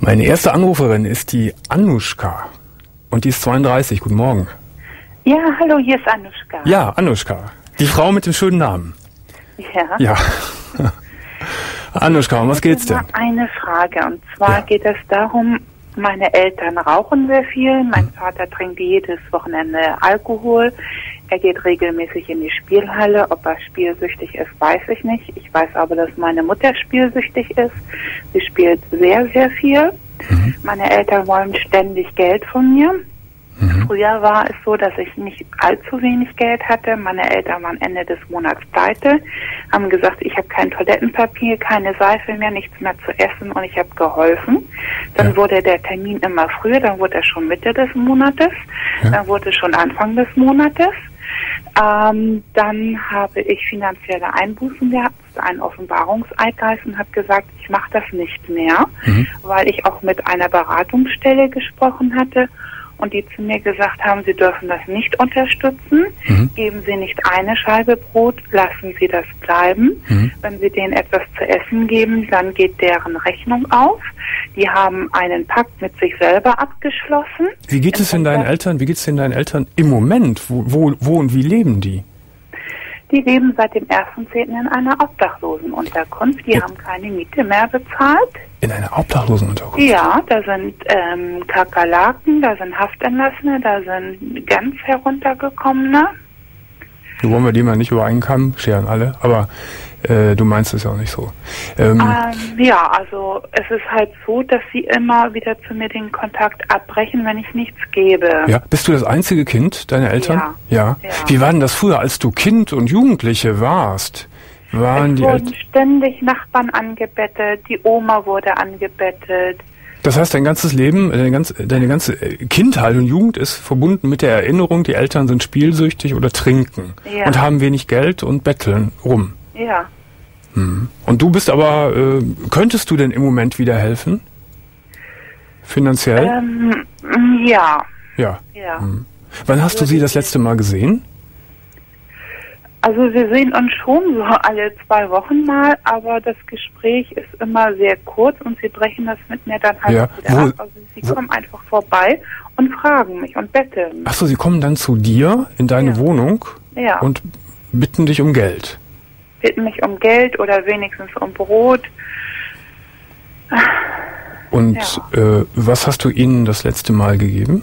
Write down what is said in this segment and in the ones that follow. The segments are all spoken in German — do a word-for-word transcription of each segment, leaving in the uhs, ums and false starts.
Meine erste Anruferin ist die Anuschka und die ist zweiunddreißig. Guten Morgen. Ja, hallo, hier ist Anuschka. Ja, Anuschka. Die Frau mit dem schönen Namen. Ja. Ja. Anuschka, um was geht's denn? Eine Frage, und zwar Ja. geht es darum, meine Eltern rauchen sehr viel. Mein hm. Vater trinkt jedes Wochenende Alkohol. Er geht regelmäßig in die Spielhalle. Ob er spielsüchtig ist, weiß ich nicht. Ich weiß aber, dass meine Mutter spielsüchtig ist. Sie spielt sehr, sehr viel. Mhm. Meine Eltern wollen ständig Geld von mir. Mhm. Früher war es so, dass ich nicht allzu wenig Geld hatte. Meine Eltern waren Ende des Monats pleite, haben gesagt, ich habe kein Toilettenpapier, keine Seife mehr, nichts mehr zu essen, und ich habe geholfen. Dann ja. wurde der Termin immer früher, dann wurde er schon Mitte des Monates, ja. dann wurde es schon Anfang des Monates. Ähm, dann habe ich finanzielle Einbußen gehabt, einen Offenbarungseid geleistet und habe gesagt, ich mache das nicht mehr, mhm. weil ich auch mit einer Beratungsstelle gesprochen hatte und die zu mir gesagt haben, sie dürfen das nicht unterstützen, mhm. geben Sie nicht eine Scheibe Brot, lassen Sie das bleiben. Mhm. Wenn Sie denen etwas zu essen geben, dann geht deren Rechnung auf. Die haben einen Pakt mit sich selber abgeschlossen. Wie geht es denn deinen Eltern, wie geht es denn deinen Eltern im Moment? Wo, wo, wo und wie leben die? Die leben seit dem ersten zehnten in einer Obdachlosenunterkunft. Die ja. haben keine Miete mehr bezahlt. In einer Obdachlosenunterkunft? Ja, da sind ähm, Kakerlaken, da sind Haftentlassene, da sind ganz heruntergekommene. Du wollen wir die mal nicht über einen Kamm scheren, alle, aber äh, du meinst es ja auch nicht so. Ähm, ähm, ja, also es ist halt so, dass sie immer wieder zu mir den Kontakt abbrechen, wenn ich nichts gebe. Ja, bist du das einzige Kind deiner Eltern? Ja. Ja. ja. Wie war denn das früher, als du Kind und Jugendliche warst? Waren es die wurden Eltern ständig Nachbarn angebettet, die Oma wurde angebettet. Das heißt, dein ganzes Leben, deine ganze, deine ganze Kindheit und Jugend ist verbunden mit der Erinnerung, die Eltern sind spielsüchtig oder trinken ja. und haben wenig Geld und betteln rum. Ja. Hm. Und du bist aber, äh, könntest du denn im Moment wieder helfen? Finanziell? Ähm, ja. Ja. ja. Hm. Wann hast also du sie das letzte Mal gesehen? Also wir sehen uns schon so alle zwei Wochen mal, aber das Gespräch ist immer sehr kurz und sie brechen das mit mir dann halt ja. wieder Wo, ab. Also sie wo? kommen einfach vorbei und fragen mich und betteln. Ach so, sie kommen dann zu dir in deine ja. Wohnung ja. und bitten dich um Geld? Bitten mich um Geld oder wenigstens um Brot. Und ja. äh, was hast du ihnen das letzte Mal gegeben?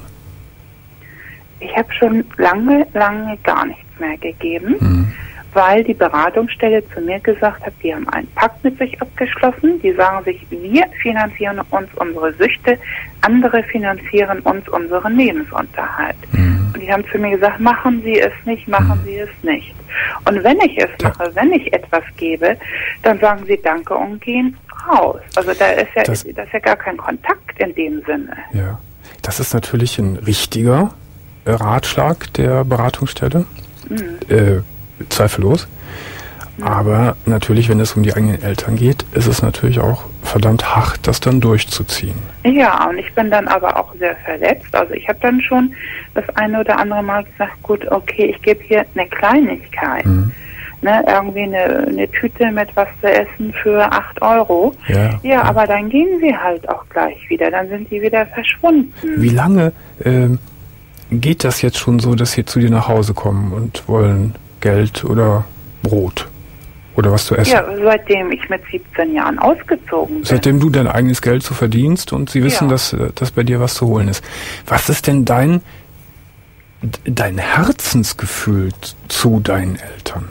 Ich habe schon lange, lange gar nichts mehr gegeben, mhm. weil die Beratungsstelle zu mir gesagt hat, die haben einen Pakt mit sich abgeschlossen. Die sagen sich, wir finanzieren uns unsere Süchte, andere finanzieren uns unseren Lebensunterhalt. Mhm. Und die haben zu mir gesagt, machen Sie es nicht, machen mhm. Sie es nicht. Und wenn ich es mache, ja. wenn ich etwas gebe, dann sagen sie Danke und gehen raus. Also da ist ja, das, das ist ja gar kein Kontakt in dem Sinne. Ja, das ist natürlich ein richtiger Ratschlag der Beratungsstelle, mhm. äh, zweifellos. Mhm. Aber natürlich, wenn es um die eigenen Eltern geht, ist es natürlich auch verdammt hart, das dann durchzuziehen. Ja, und ich bin dann aber auch sehr verletzt. Also ich habe dann schon das eine oder andere Mal gesagt, gut, okay, ich gebe hier eine Kleinigkeit. Mhm. Ne, irgendwie eine, eine Tüte mit was zu essen für acht Euro. Ja, ja, ja, aber dann gehen sie halt auch gleich wieder. Dann sind die wieder verschwunden. Wie lange äh, geht das jetzt schon so, dass sie zu dir nach Hause kommen und wollen Geld oder Brot oder was zu essen? Ja, seitdem ich mit siebzehn Jahren ausgezogen bin. Seitdem du dein eigenes Geld so verdienst und sie wissen, ja. dass, dass bei dir was zu holen ist. Was ist denn dein, dein Herzensgefühl zu deinen Eltern?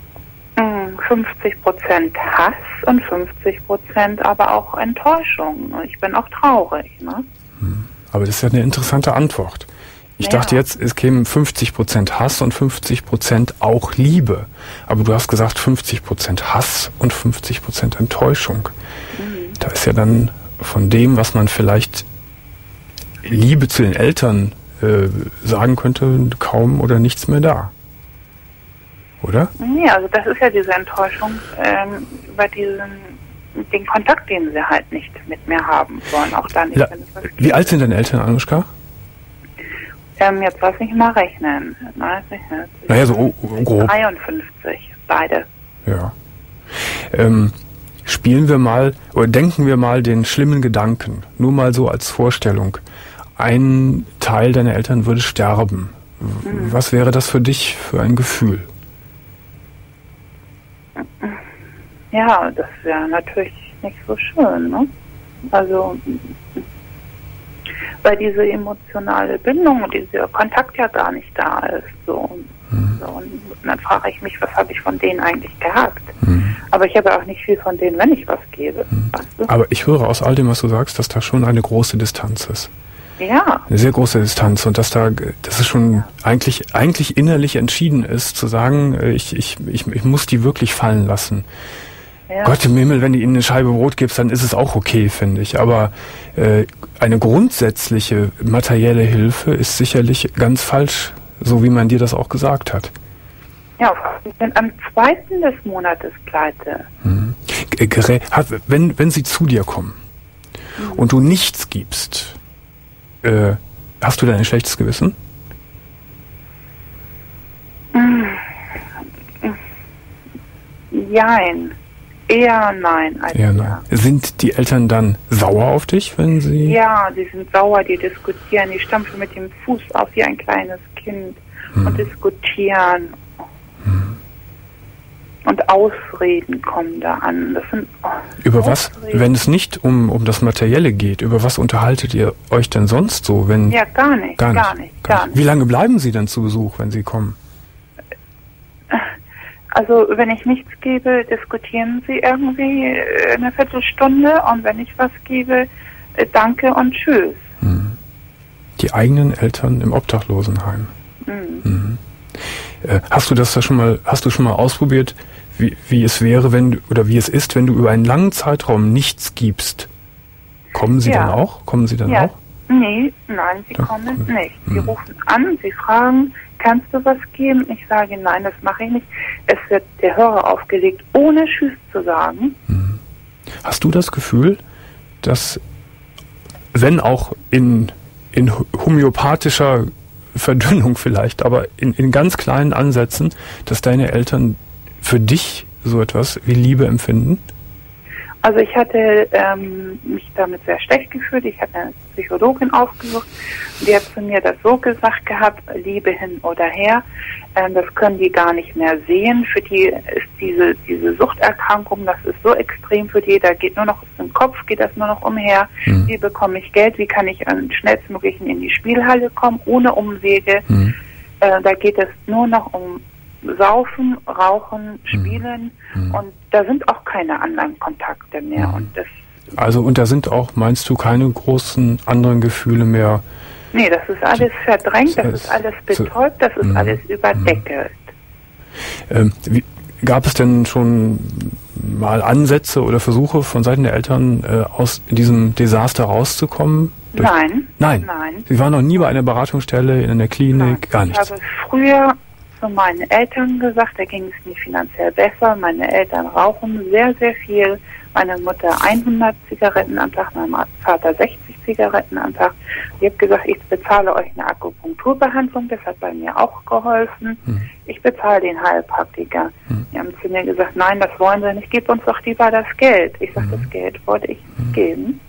fünfzig Prozent Hass und fünfzig Prozent aber auch Enttäuschung. Ich bin auch traurig. Ne? Aber das ist ja eine interessante Antwort. Ich ja. dachte jetzt, es kämen fünfzig Prozent Hass und fünfzig Prozent auch Liebe. Aber du hast gesagt fünfzig Prozent Hass und fünfzig Prozent Enttäuschung. Mhm. Da ist ja dann von dem, was man vielleicht Liebe zu den Eltern äh, sagen könnte, kaum oder nichts mehr da. Oder? Ja, also das ist ja diese Enttäuschung ähm, über diesen den Kontakt, den sie halt nicht mit mir haben wollen. Auch dann nicht, La- wenn es was Wie alt sind deine Eltern, Anuschka? Ähm, jetzt lass mich mal rechnen. Naja, so grob. dreiundfünfzig, beide. Ja. Ähm, Spielen wir mal oder denken wir mal den schlimmen Gedanken, nur mal so als Vorstellung. Ein Teil deiner Eltern würde sterben. Mhm. Was wäre das für dich für ein Gefühl? Ja, das wäre natürlich nicht so schön, ne? Also, weil diese emotionale Bindung und dieser Kontakt ja gar nicht da ist. So. Mhm. So, und dann frage ich mich, was habe ich von denen eigentlich gehabt? Mhm. Aber ich habe auch nicht viel von denen, wenn ich was gebe. Mhm. Weißt du? Aber ich höre aus all dem, was du sagst, dass da schon eine große Distanz ist. Ja. Eine sehr große Distanz und dass da, dass es schon ja. eigentlich, eigentlich innerlich entschieden ist, zu sagen, ich, ich, ich, ich muss die wirklich fallen lassen. Ja. Gott im Himmel, wenn du ihnen eine Scheibe Brot gibst, dann ist es auch okay, finde ich. Aber äh, eine grundsätzliche materielle Hilfe ist sicherlich ganz falsch, so wie man dir das auch gesagt hat. Ja, ich bin am zweiten des Monates pleite. Mhm. Wenn, wenn sie zu dir kommen mhm. und du nichts gibst, äh, hast du dann ein schlechtes Gewissen? Mhm. Jein. Eher nein. Als Eher nein. Ja. Sind die Eltern dann sauer auf dich, wenn sie... Ja, die sind sauer, die diskutieren, die stampfen mit dem Fuß auf wie ein kleines Kind hm. und diskutieren. Hm. Und Ausreden kommen da an. Das sind, oh, über Ausreden. Was, wenn es nicht um, um das Materielle geht, über was unterhaltet ihr euch denn sonst so? Wenn ja, gar nicht, gar nicht, gar nicht. Gar nicht. Wie lange bleiben sie denn zu Besuch, wenn sie kommen? Also wenn ich nichts gebe, diskutieren sie irgendwie eine Viertelstunde und wenn ich was gebe, danke und tschüss. Hm. Die eigenen Eltern im Obdachlosenheim. Mhm. Mhm. Äh, hast du das da schon mal, hast du schon mal ausprobiert, wie, wie es wäre, wenn du, oder wie es ist, wenn du über einen langen Zeitraum nichts gibst? Kommen sie ja. dann auch? Kommen sie dann ja. auch? Nee, nein, sie Ach, kommen cool. nicht. Sie mhm. rufen an, sie fragen, kannst du was geben? Ich sage, nein, das mache ich nicht. Es wird der Hörer aufgelegt, ohne Tschüss zu sagen. Mhm. Hast du das Gefühl, dass, wenn auch in, in homöopathischer Verdünnung vielleicht, aber in, in ganz kleinen Ansätzen, dass deine Eltern für dich so etwas wie Liebe empfinden? Also ich hatte ähm, mich damit sehr schlecht gefühlt. Ich hatte eine Psychologin aufgesucht und die hat zu mir das so gesagt gehabt, Liebe hin oder her, ähm, das können die gar nicht mehr sehen. Für die ist diese diese Suchterkrankung, das ist so extrem für die, da geht nur noch im Kopf, geht das nur noch umher. Mhm. Wie bekomme ich Geld, wie kann ich am schnellstmöglichen in die Spielhalle kommen, ohne Umwege. Mhm. Äh, da geht es nur noch um Saufen, Rauchen, Spielen mhm. und da sind auch keine anderen Kontakte mehr. Mhm. Und das also und da sind auch, meinst du, keine großen anderen Gefühle mehr? Nee, das ist alles verdrängt, das ist alles betäubt, das ist mhm. alles überdeckelt. Ähm, wie, gab es denn schon mal Ansätze oder Versuche von Seiten der Eltern, äh, aus diesem Desaster rauszukommen? Durch Nein. Nein. Nein. Sie waren noch nie bei einer Beratungsstelle, in einer Klinik, Nein. gar nichts? Ich habe früher zu meinen Eltern gesagt, da ging es mir finanziell besser. Meine Eltern rauchen sehr, sehr viel. Meine Mutter hundert Zigaretten am Tag, mein Vater sechzig Zigaretten am Tag. Ich habe gesagt, ich bezahle euch eine Akupunkturbehandlung, das hat bei mir auch geholfen. Hm. Ich bezahle den Heilpraktiker. Hm. Die haben zu mir gesagt, nein, das wollen sie nicht, gib uns doch lieber das Geld. Ich sage, hm. das Geld wollte ich hm. geben.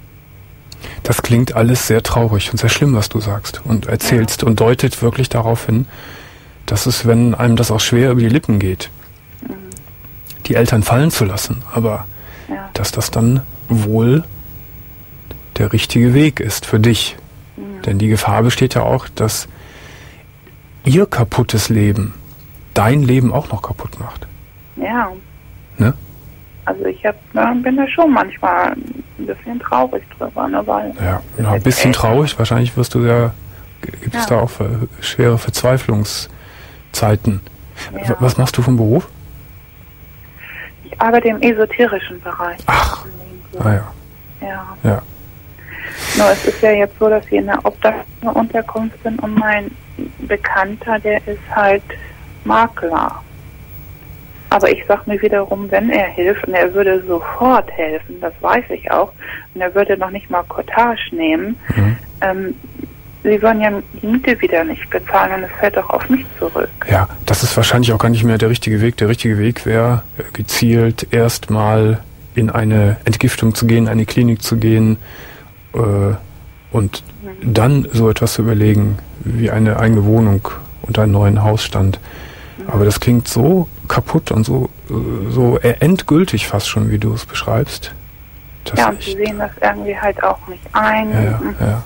Das klingt alles sehr traurig und sehr schlimm, was du sagst und erzählst ja. und deutet wirklich darauf hin, dass es, wenn einem das auch schwer über die Lippen geht, mhm. die Eltern fallen zu lassen, aber ja. dass das dann wohl der richtige Weg ist für dich. Mhm. Denn die Gefahr besteht ja auch, dass ihr kaputtes Leben dein Leben auch noch kaputt macht. Ja. Ne? Also ich hab, na, bin da schon manchmal ein bisschen traurig drüber. Ne, weil ja, ja, ein bisschen traurig. Wahrscheinlich wirst du ja, gibt es ja. da auch schwere Verzweiflungszeiten. Ja. Was machst du vom Beruf? Ich arbeite im esoterischen Bereich. Ach, ah ja. Ja. ja. Nur es ist ja jetzt so, dass wir in einer Obdachlosenunterkunft sind und mein Bekannter, der ist halt Makler. Aber ich sag mir wiederum, wenn er hilft, und er würde sofort helfen, das weiß ich auch, und er würde noch nicht mal Cottage nehmen, mhm. ähm, sie würden ja die Miete wieder nicht bezahlen und es fällt auch auf mich zurück. Ja, das ist wahrscheinlich auch gar nicht mehr der richtige Weg. Der richtige Weg wäre, gezielt erstmal in eine Entgiftung zu gehen, in eine Klinik zu gehen äh, und mhm. dann so etwas zu überlegen, wie eine eigene Wohnung und einen neuen Hausstand. Mhm. Aber das klingt so kaputt und so, so endgültig fast schon, wie du es beschreibst. Ja, und sie sehen das irgendwie halt auch nicht ein. Ja, ja, ja.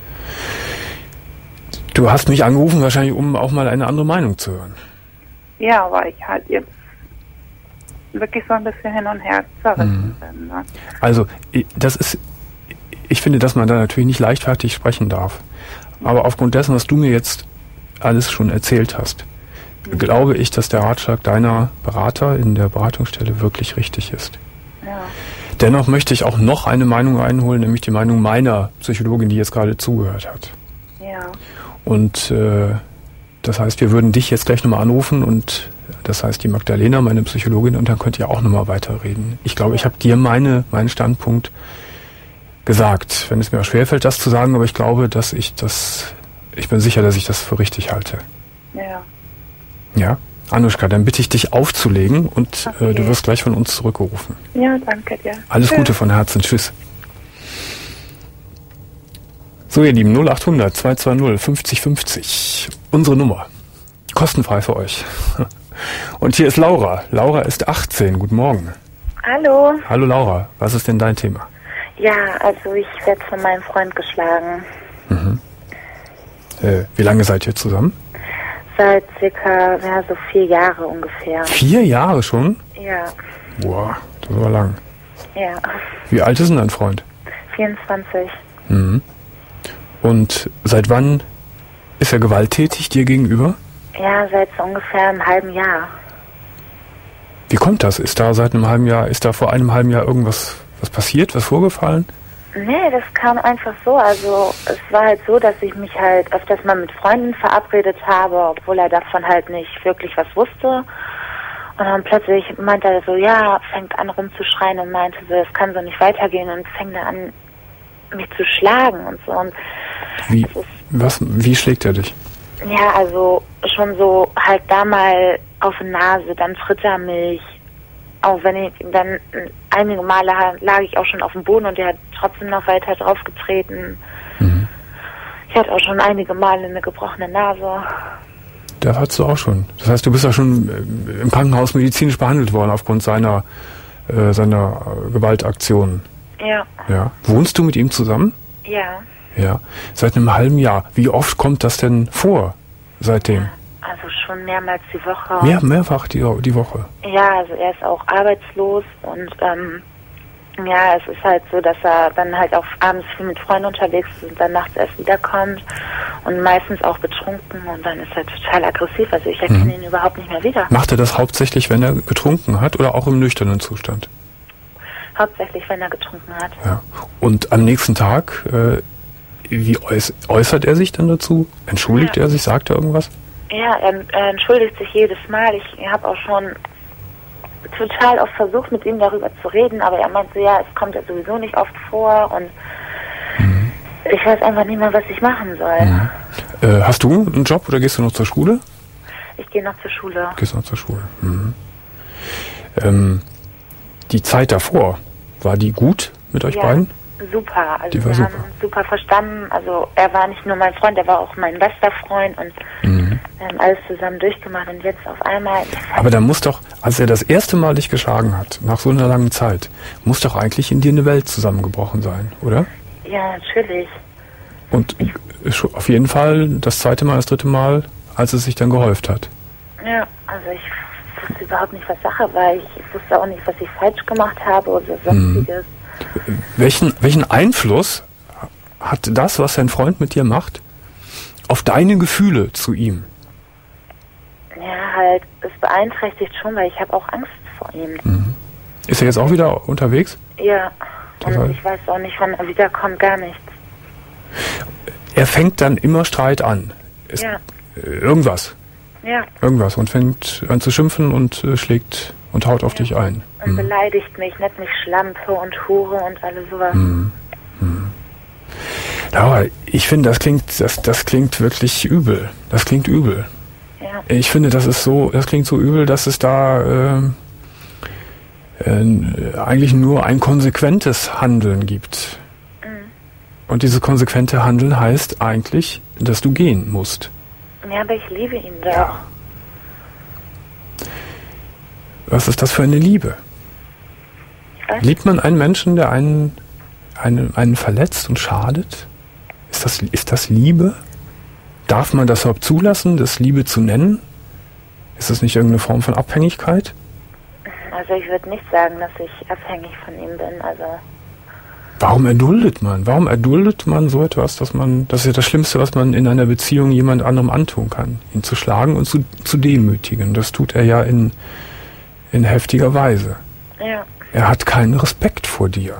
Du hast mich angerufen, wahrscheinlich, um auch mal eine andere Meinung zu hören. Ja, weil ich halt jetzt wirklich so ein bisschen hin und her zerrissen mhm. bin. Ne? Also, das ist, ich finde, dass man da natürlich nicht leichtfertig sprechen darf. Aber aufgrund dessen, was du mir jetzt alles schon erzählt hast, mhm. glaube ich, dass der Ratschlag deiner Berater in der Beratungsstelle wirklich richtig ist. Ja. Dennoch möchte ich auch noch eine Meinung einholen, nämlich die Meinung meiner Psychologin, die jetzt gerade zugehört hat. Ja. Und äh, das heißt, wir würden dich jetzt gleich nochmal anrufen und das heißt die Magdalena, meine Psychologin, und dann könnt ihr auch nochmal weiterreden. Ich glaube, ich habe dir meine, meinen Standpunkt gesagt, wenn es mir auch schwerfällt, das zu sagen, aber ich glaube, dass ich das, ich bin sicher, dass ich das für richtig halte. Ja. Ja? Anuschka, dann bitte ich dich aufzulegen und okay. äh, du wirst gleich von uns zurückgerufen. Ja, danke dir. Alles Tschüss. Gute von Herzen. Tschüss. So, ihr Lieben, null acht hundert zwei zwei null fünfzig fünfzig. Unsere Nummer. Kostenfrei für euch. Und hier ist Laura. Laura ist achtzehn. Guten Morgen. Hallo. Hallo Laura. Was ist denn dein Thema? Ja, also ich werde von meinem Freund geschlagen. Mhm. Äh, wie lange seid ihr zusammen? Seit circa, ja, so vier Jahre ungefähr. Vier Jahre schon? Ja. Boah, das war lang. Ja. Wie alt ist denn dein Freund? vierundzwanzig. Mhm. Und seit wann ist er gewalttätig dir gegenüber? Ja, seit so ungefähr einem halben Jahr. Wie kommt das? Ist da seit einem halben Jahr, ist da vor einem halben Jahr irgendwas was passiert, was vorgefallen? Nee, das kam einfach so. Also es war halt so, dass ich mich halt öfters mal mit Freunden verabredet habe, obwohl er davon halt nicht wirklich was wusste. Und dann plötzlich meinte er so, ja, fängt an rumzuschreien und meinte so, es kann so nicht weitergehen und fängt dann an, mich zu schlagen und so. Und wie, was, wie schlägt er dich? Ja, also schon so halt da mal auf die Nase, dann tritt er mich. Auch wenn ich dann einige Male lag ich auch schon auf dem Boden und er hat trotzdem noch weiter drauf getreten. Mhm. Ich hatte auch schon einige Male eine gebrochene Nase. Da hattest du auch schon. Das heißt, du bist ja schon im Krankenhaus medizinisch behandelt worden aufgrund seiner, äh, seiner Gewaltaktionen. Ja. Ja. Wohnst du mit ihm zusammen? Ja. Ja. Seit einem halben Jahr. Wie oft kommt das denn vor seitdem? Also schon mehrmals die Woche. Mehr, mehrfach die, die Woche? Ja, also er ist auch arbeitslos und ähm, ja, es ist halt so, dass er dann halt auch abends viel mit Freunden unterwegs ist und dann nachts erst wiederkommt und meistens auch betrunken und dann ist er total aggressiv. Also ich erkenne mhm. ihn überhaupt nicht mehr wieder. Macht er das hauptsächlich, wenn er getrunken hat oder auch im nüchternen Zustand? Hauptsächlich, wenn er getrunken hat. Ja. Und am nächsten Tag, äh, wie äuß- äußert er sich dann dazu? Entschuldigt ja. er sich? Sagt er irgendwas? Ja, er, er entschuldigt sich jedes Mal. Ich habe auch schon total oft versucht, mit ihm darüber zu reden, aber er meinte, ja, es kommt ja sowieso nicht oft vor und mhm. ich weiß einfach nicht mehr, was ich machen soll. Mhm. Äh, hast du einen Job oder gehst du noch zur Schule? Ich gehe noch zur Schule. Gehst noch zur Schule. Mhm. Ähm, die Zeit davor, war die gut mit euch ja, beiden? Super. Also die war wir super. haben super verstanden. Also er war nicht nur mein Freund, er war auch mein bester Freund und mhm. wir haben alles zusammen durchgemacht und jetzt auf einmal... Aber da muss doch, als er das erste Mal dich geschlagen hat, nach so einer langen Zeit, muss doch eigentlich in dir eine Welt zusammengebrochen sein, oder? Ja, natürlich. Und ich, auf jeden Fall das zweite Mal, das dritte Mal, als es sich dann gehäuft hat. Ja, also ich wusste überhaupt nicht, was Sache war. Ich wusste auch nicht, was ich falsch gemacht habe oder sonstiges. Mhm. Welchen, welchen Einfluss hat das, was dein Freund mit dir macht, auf deine Gefühle zu ihm? Ja, halt, es beeinträchtigt schon, weil ich habe auch Angst vor ihm. Mhm. Ist er jetzt auch wieder unterwegs? Ja, das und heißt, ich weiß auch nicht, wann er wiederkommt, gar nichts. Er fängt dann immer Streit an. Ist ja. Irgendwas. Ja. Irgendwas und fängt an zu schimpfen und äh, schlägt und haut auf ja. dich ein. Und mhm. beleidigt mich, nennt mich Schlampe und Hure und alles sowas. Mhm. Mhm. Laura, ich finde, das klingt, das, das klingt wirklich übel. Das klingt übel. Ja. Ich finde, das ist so, das klingt so übel, dass es da, äh, äh, eigentlich nur ein konsequentes Handeln gibt. Mhm. Und dieses konsequente Handeln heißt eigentlich, dass du gehen musst. Ja, aber ich liebe ihn doch. Ja. Was ist das für eine Liebe? Was? Liebt man einen Menschen, der einen, einen, einen verletzt und schadet? Ist das, ist das Liebe? Darf man das überhaupt zulassen, das Liebe zu nennen? Ist das nicht irgendeine Form von Abhängigkeit? Also ich würde nicht sagen, dass ich abhängig von ihm bin. Also warum erduldet man? Warum erduldet man so etwas, dass man, das ist ja das Schlimmste, was man in einer Beziehung jemand anderem antun kann, ihn zu schlagen und zu, zu demütigen. Das tut er ja in, in heftiger Weise. Ja. Er hat keinen Respekt vor dir.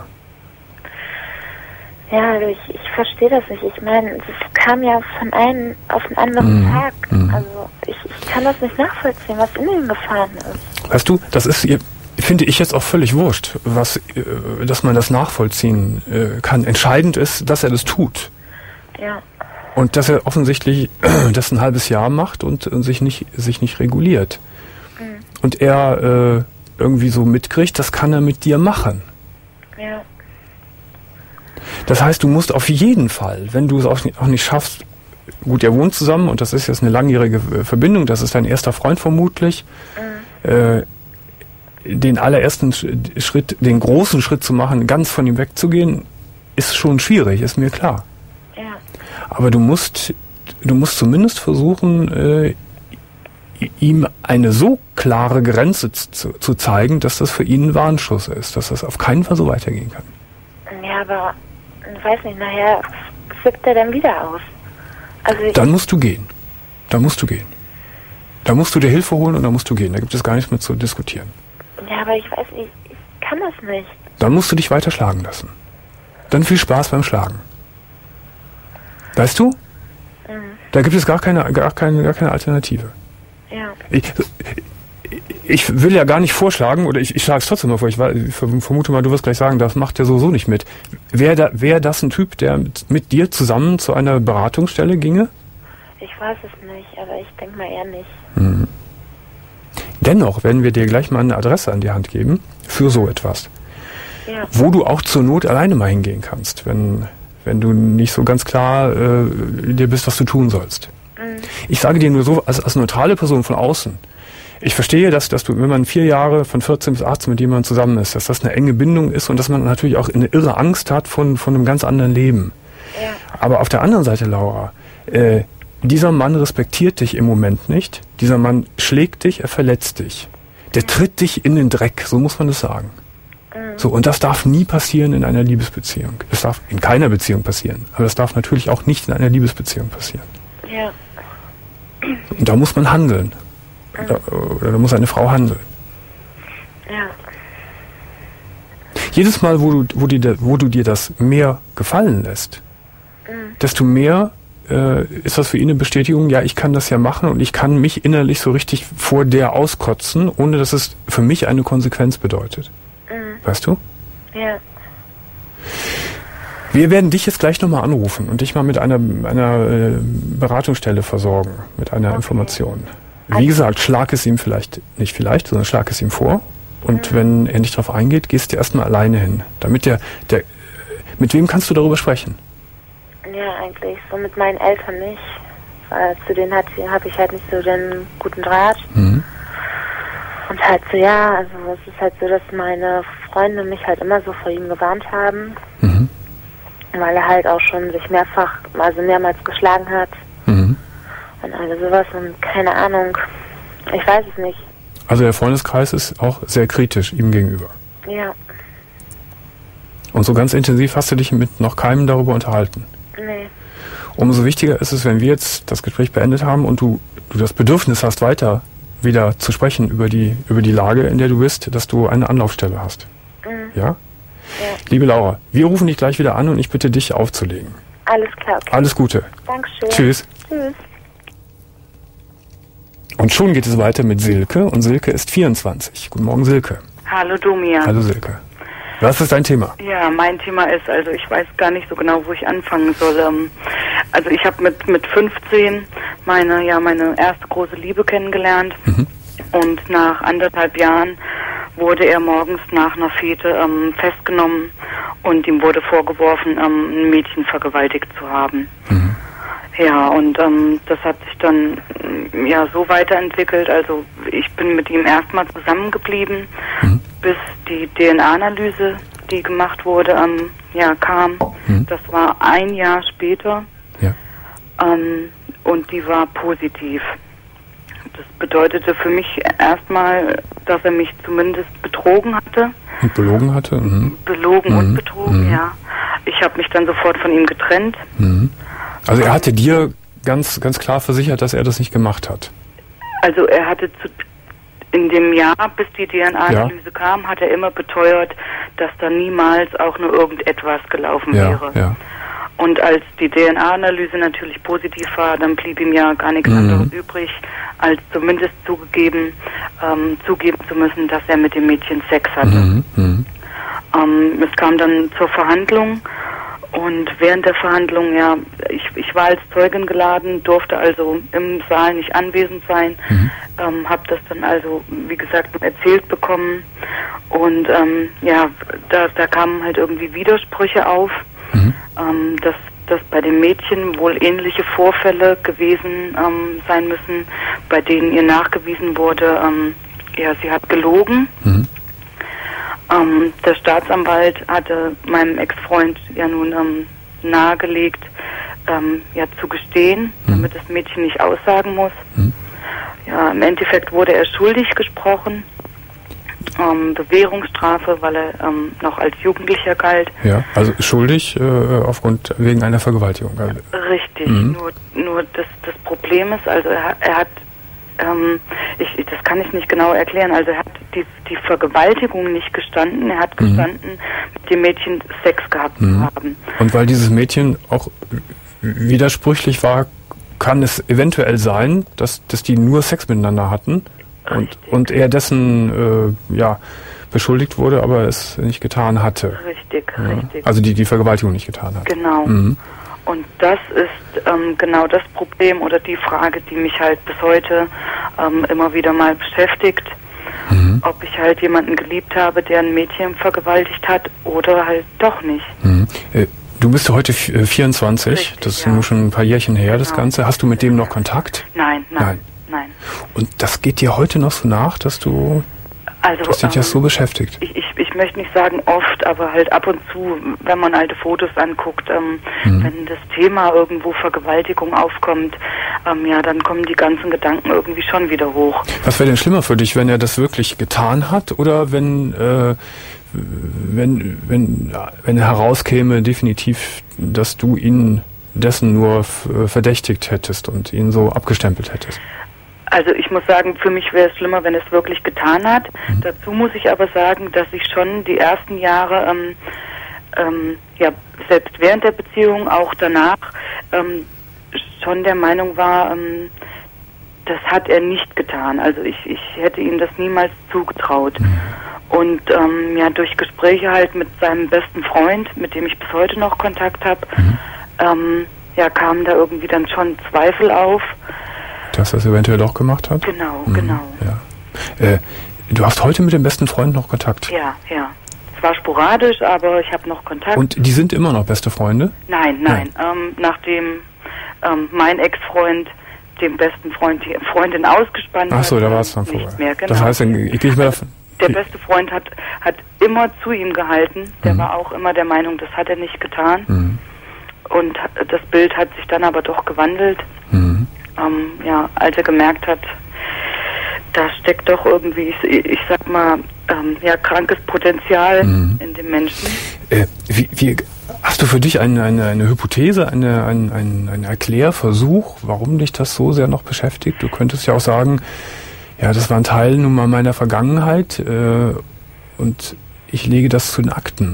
Ja, also ich, ich verstehe das nicht. Ich meine, es kam ja von einem auf den anderen mm, Tag. Mm. Also ich, ich kann das nicht nachvollziehen, was in ihm gefahren ist. Weißt du, das ist, finde ich jetzt auch völlig wurscht, was, dass man das nachvollziehen kann. Entscheidend ist, dass er das tut. Ja. Und dass er offensichtlich das ein halbes Jahr macht und, und sich nicht, sich nicht reguliert. Mm. Und er äh, irgendwie so mitkriegt, das kann er mit dir machen. Ja. Das heißt, du musst auf jeden Fall, wenn du es auch nicht, auch nicht schaffst, gut, ihr wohnt zusammen und das ist jetzt eine langjährige Verbindung, das ist dein erster Freund vermutlich, mhm. äh, den allerersten Schritt, den großen Schritt zu machen, ganz von ihm wegzugehen, ist schon schwierig, ist mir klar. Ja. Aber du musst, du musst zumindest versuchen, äh, ihm eine so klare Grenze zu, zu zeigen, dass das für ihn ein Warnschuss ist, dass das auf keinen Fall so weitergehen kann. Ja, aber ich weiß nicht, nachher flippt er dann wieder aus. Also ich dann musst du gehen. Da musst du gehen. Da musst du dir Hilfe holen und da musst du gehen. Da gibt es gar nichts mehr zu diskutieren. Ja, aber ich weiß nicht, ich kann das nicht. Dann musst du dich weiter schlagen lassen. Dann viel Spaß beim Schlagen. Weißt du? Mhm. Da gibt es gar keine, gar keine, gar keine Alternative. Ja. Ich, ich will ja gar nicht vorschlagen, oder ich, ich schlage es trotzdem mal vor, ich, ich vermute mal, du wirst gleich sagen, das macht ja sowieso nicht mit. Wäre da, wär das ein Typ, der mit, mit dir zusammen zu einer Beratungsstelle ginge? Ich weiß es nicht, aber ich denke mal eher nicht. Mhm. Dennoch werden wir dir gleich mal eine Adresse an die Hand geben für so etwas. Ja. Wo du auch zur Not alleine mal hingehen kannst, wenn, wenn du nicht so ganz klar äh, dir bist, was du tun sollst. Mhm. Ich sage dir nur so, als, als neutrale Person von außen, ich verstehe, dass, dass du, wenn man vier Jahre von vierzehn bis achtzehn mit jemandem zusammen ist, dass das eine enge Bindung ist und dass man natürlich auch eine irre Angst hat von, von einem ganz anderen Leben. Ja. Aber auf der anderen Seite, Laura, äh, dieser Mann respektiert dich im Moment nicht. Dieser Mann schlägt dich, er verletzt dich. Der tritt dich in den Dreck, so muss man das sagen. Mhm. So, und das darf nie passieren in einer Liebesbeziehung. Das darf in keiner Beziehung passieren. Aber das darf natürlich auch nicht in einer Liebesbeziehung passieren. Ja. Und da muss man handeln. Da, oder da muss eine Frau handeln. Ja. Jedes Mal, wo du, wo, die, wo du dir das mehr gefallen lässt, mhm. desto mehr äh, ist das für ihn eine Bestätigung, ja, ich kann das ja machen und ich kann mich innerlich so richtig vor der auskotzen, ohne dass es für mich eine Konsequenz bedeutet. Mhm. Weißt du? Ja. Wir werden dich jetzt gleich nochmal anrufen und dich mal mit einer, einer äh, Beratungsstelle versorgen, mit einer okay. Information. Wie gesagt, schlag es ihm vielleicht, nicht vielleicht, sondern schlag es ihm vor. Und mhm. wenn er nicht darauf eingeht, gehst du erstmal alleine hin. Damit der, der, mit wem kannst du darüber sprechen? Ja, eigentlich so mit meinen Eltern nicht. Weil zu denen habe ich halt nicht so den guten Draht. Mhm. Und halt so, ja, also es ist halt so, dass meine Freunde mich halt immer so vor ihm gewarnt haben. Mhm. Weil er halt auch schon sich mehrfach, also mehrmals geschlagen hat. Mhm. Und all sowas und keine Ahnung. Ich weiß es nicht. Also der Freundeskreis ist auch sehr kritisch ihm gegenüber. Ja. Und so ganz intensiv hast du dich mit noch keinem darüber unterhalten? Nee. Umso wichtiger ist es, wenn wir jetzt das Gespräch beendet haben und du, du das Bedürfnis hast, weiter wieder zu sprechen über die, über die Lage, in der du bist, dass du eine Anlaufstelle hast. Mhm. Ja? Ja? Liebe Laura, wir rufen dich gleich wieder an und ich bitte dich aufzulegen. Alles klar. Okay. Alles Gute. Dankeschön. Tschüss. Tschüss. Und schon geht es weiter mit Silke und Silke ist vierundzwanzig. Guten Morgen, Silke. Hallo, Domian. Hallo, Silke. Was ist dein Thema? Ja, mein Thema ist, also ich weiß gar nicht so genau, wo ich anfangen soll. Also ich habe mit mit fünfzehn meine ja meine erste große Liebe kennengelernt. Mhm. Und nach anderthalb Jahren wurde er morgens nach einer Fete ähm, festgenommen und ihm wurde vorgeworfen, ähm, ein Mädchen vergewaltigt zu haben. Mhm. Ja, und ähm, das hat sich dann ja so weiterentwickelt. Also ich bin mit ihm erstmal zusammengeblieben, mhm. bis die D N A-Analyse, die gemacht wurde, ähm, ja, kam. Mhm. Das war ein Jahr später. Ja. Ähm, und die war positiv. Das bedeutete für mich erstmal, dass er mich zumindest betrogen hatte. Und belogen hatte? Mhm. Belogen mhm. und betrogen, mhm. ja. Ich habe mich dann sofort von ihm getrennt. Mhm. Also er hatte dir ganz, ganz klar versichert, dass er das nicht gemacht hat? Also er hatte zu, in dem Jahr, bis die D N A-Analyse ja. kam, hat er immer beteuert, dass da niemals auch nur irgendetwas gelaufen ja, wäre. Ja. Und als die D N A-Analyse natürlich positiv war, dann blieb ihm ja gar nichts mhm. anderes übrig, als zumindest zugegeben, ähm, zugeben zu müssen, dass er mit dem Mädchen Sex hatte. Mhm. Mhm. Ähm, es kam dann zur Verhandlung und während der Verhandlung, ja, ich, ich war als Zeugin geladen, durfte also im Saal nicht anwesend sein, mhm. ähm, habe das dann also, wie gesagt, erzählt bekommen und ähm, ja, da, da kamen halt irgendwie Widersprüche auf. Mhm. Ähm, dass, dass bei dem Mädchen wohl ähnliche Vorfälle gewesen ähm, sein müssen, bei denen ihr nachgewiesen wurde, ähm, ja, sie hat gelogen. Mhm. Ähm, der Staatsanwalt hatte meinem Ex-Freund ja nun ähm, nahegelegt, ähm, ja, zu gestehen, mhm. damit das Mädchen nicht aussagen muss. Mhm. Ja, im Endeffekt wurde er schuldig gesprochen. Ähm, Bewährungsstrafe, weil er ähm, noch als Jugendlicher galt. Ja, also schuldig äh, aufgrund wegen einer Vergewaltigung. Also. Richtig, mhm. nur, nur das, das Problem ist, also er, er hat, ähm, ich, das kann ich nicht genau erklären, also er hat die, die Vergewaltigung nicht gestanden, er hat mhm. gestanden, mit dem Mädchen Sex gehabt mhm. zu haben. Und weil dieses Mädchen auch widersprüchlich war, kann es eventuell sein, dass, dass die nur Sex miteinander hatten. Und, und er dessen äh, ja, beschuldigt wurde, aber es nicht getan hatte. Richtig, ja. richtig. Also die, die Vergewaltigung nicht getan hat. Genau. Mhm. Und das ist ähm, genau das Problem oder die Frage, die mich halt bis heute ähm, immer wieder mal beschäftigt. Mhm. Ob ich halt jemanden geliebt habe, der ein Mädchen vergewaltigt hat oder halt doch nicht. Mhm. Äh, du bist heute vierundzwanzig, richtig, das ist ja. nur schon ein paar Jährchen her, genau. das Ganze. Hast du mit dem noch Kontakt? Nein, nein. nein. Nein. Und das geht dir heute noch so nach, dass du, also, dass dich ähm, das so beschäftigt? Ich, ich, ich möchte nicht sagen oft, aber halt ab und zu, wenn man alte Fotos anguckt, ähm, mhm. wenn das Thema irgendwo Vergewaltigung aufkommt, ähm, ja, dann kommen die ganzen Gedanken irgendwie schon wieder hoch. Was wäre denn schlimmer für dich, wenn er das wirklich getan hat oder wenn, äh, wenn, wenn, wenn er herauskäme, definitiv, dass du ihn dessen nur f- verdächtigt hättest und ihn so abgestempelt hättest? Also ich muss sagen, für mich wäre es schlimmer, wenn es wirklich getan hat. Mhm. Dazu muss ich aber sagen, dass ich schon die ersten Jahre, ähm, ähm, ja, selbst während der Beziehung, auch danach, ähm, schon der Meinung war, ähm, das hat er nicht getan. Also ich, ich hätte ihm das niemals zugetraut. Mhm. Und ähm, ja, durch Gespräche halt mit seinem besten Freund, mit dem ich bis heute noch Kontakt habe, mhm. ähm, ja, kamen da irgendwie dann schon Zweifel auf. Dass er es eventuell doch gemacht hat? Genau, mhm, genau. Ja. Äh, du hast heute mit dem besten Freund noch Kontakt? Ja, ja. Zwar sporadisch, aber ich habe noch Kontakt. Und die sind immer noch beste Freunde? Nein, nein. nein. Ähm, nachdem ähm, mein Ex-Freund dem besten Freund die Freundin ausgespannt hat. Ach so, da war es dann vorbei. Mehr, genau. Das heißt, ich gehe mir davon. Der beste Freund hat, hat immer zu ihm gehalten. Der mhm. war auch immer der Meinung, das hat er nicht getan. Mhm. Und das Bild hat sich dann aber doch gewandelt. Mhm. Ähm, ja, als er gemerkt hat, da steckt doch irgendwie, ich, ich sag mal, ähm, ja, krankes Potenzial mhm. in dem Menschen. Äh, wie, wie, hast du für dich eine, eine, eine Hypothese, eine, ein, ein, einen Erklärversuch, warum dich das so sehr noch beschäftigt? Du könntest ja auch sagen, ja, das war ein Teil nun mal meiner Vergangenheit äh, und ich lege das zu den Akten.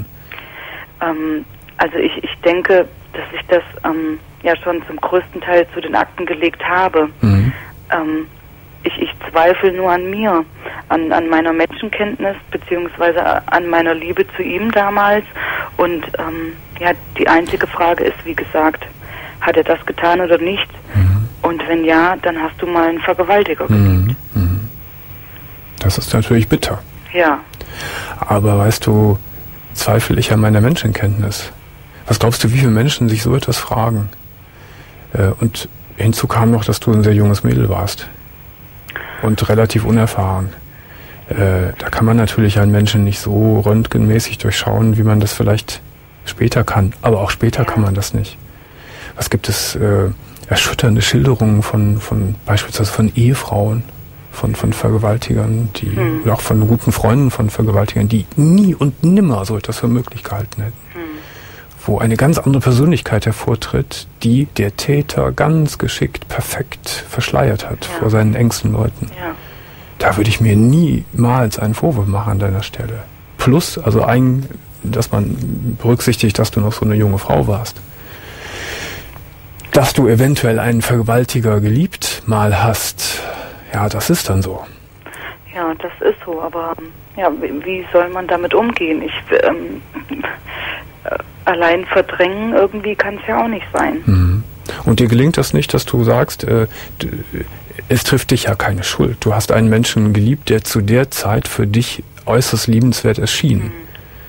Ähm, also ich, ich denke, dass ich das ähm, ja schon zum größten Teil zu den Akten gelegt habe. Mhm. Ähm, ich, ich zweifle nur an mir, an, an meiner Menschenkenntnis, beziehungsweise an meiner Liebe zu ihm damals. Und ähm, ja, die einzige Frage ist, wie gesagt, hat er das getan oder nicht? Mhm. Und wenn ja, dann hast du mal einen Vergewaltiger geliebt. Mhm. Das ist natürlich bitter. Ja. Aber weißt du, zweifle ich an meiner Menschenkenntnis. Was glaubst du, wie viele Menschen sich so etwas fragen? Äh, und hinzu kam noch, dass du ein sehr junges Mädel warst. Und relativ unerfahren. Äh, da kann man natürlich einen Menschen nicht so röntgenmäßig durchschauen, wie man das vielleicht später kann. Aber auch später ja. kann man das nicht. Was gibt es äh, erschütternde Schilderungen von, von beispielsweise von Ehefrauen, von, von Vergewaltigern, die hm. oder auch von guten Freunden von Vergewaltigern, die nie und nimmer so etwas für möglich gehalten hätten. Hm. Wo eine ganz andere Persönlichkeit hervortritt, die der Täter ganz geschickt, perfekt verschleiert hat ja. vor seinen engsten Leuten. Ja. Da würde ich mir niemals einen Vorwurf machen an deiner Stelle. Plus, also ein, dass man berücksichtigt, dass du noch so eine junge Frau warst. Dass du eventuell einen Vergewaltiger geliebt mal hast, ja, das ist dann so. Ja, das ist so, aber ja, wie soll man damit umgehen? Ich ähm, äh, allein verdrängen irgendwie kann es ja auch nicht sein. Mhm. Und dir gelingt das nicht, dass du sagst, äh, d- es trifft dich ja keine Schuld. Du hast einen Menschen geliebt, der zu der Zeit für dich äußerst liebenswert erschien. Mhm.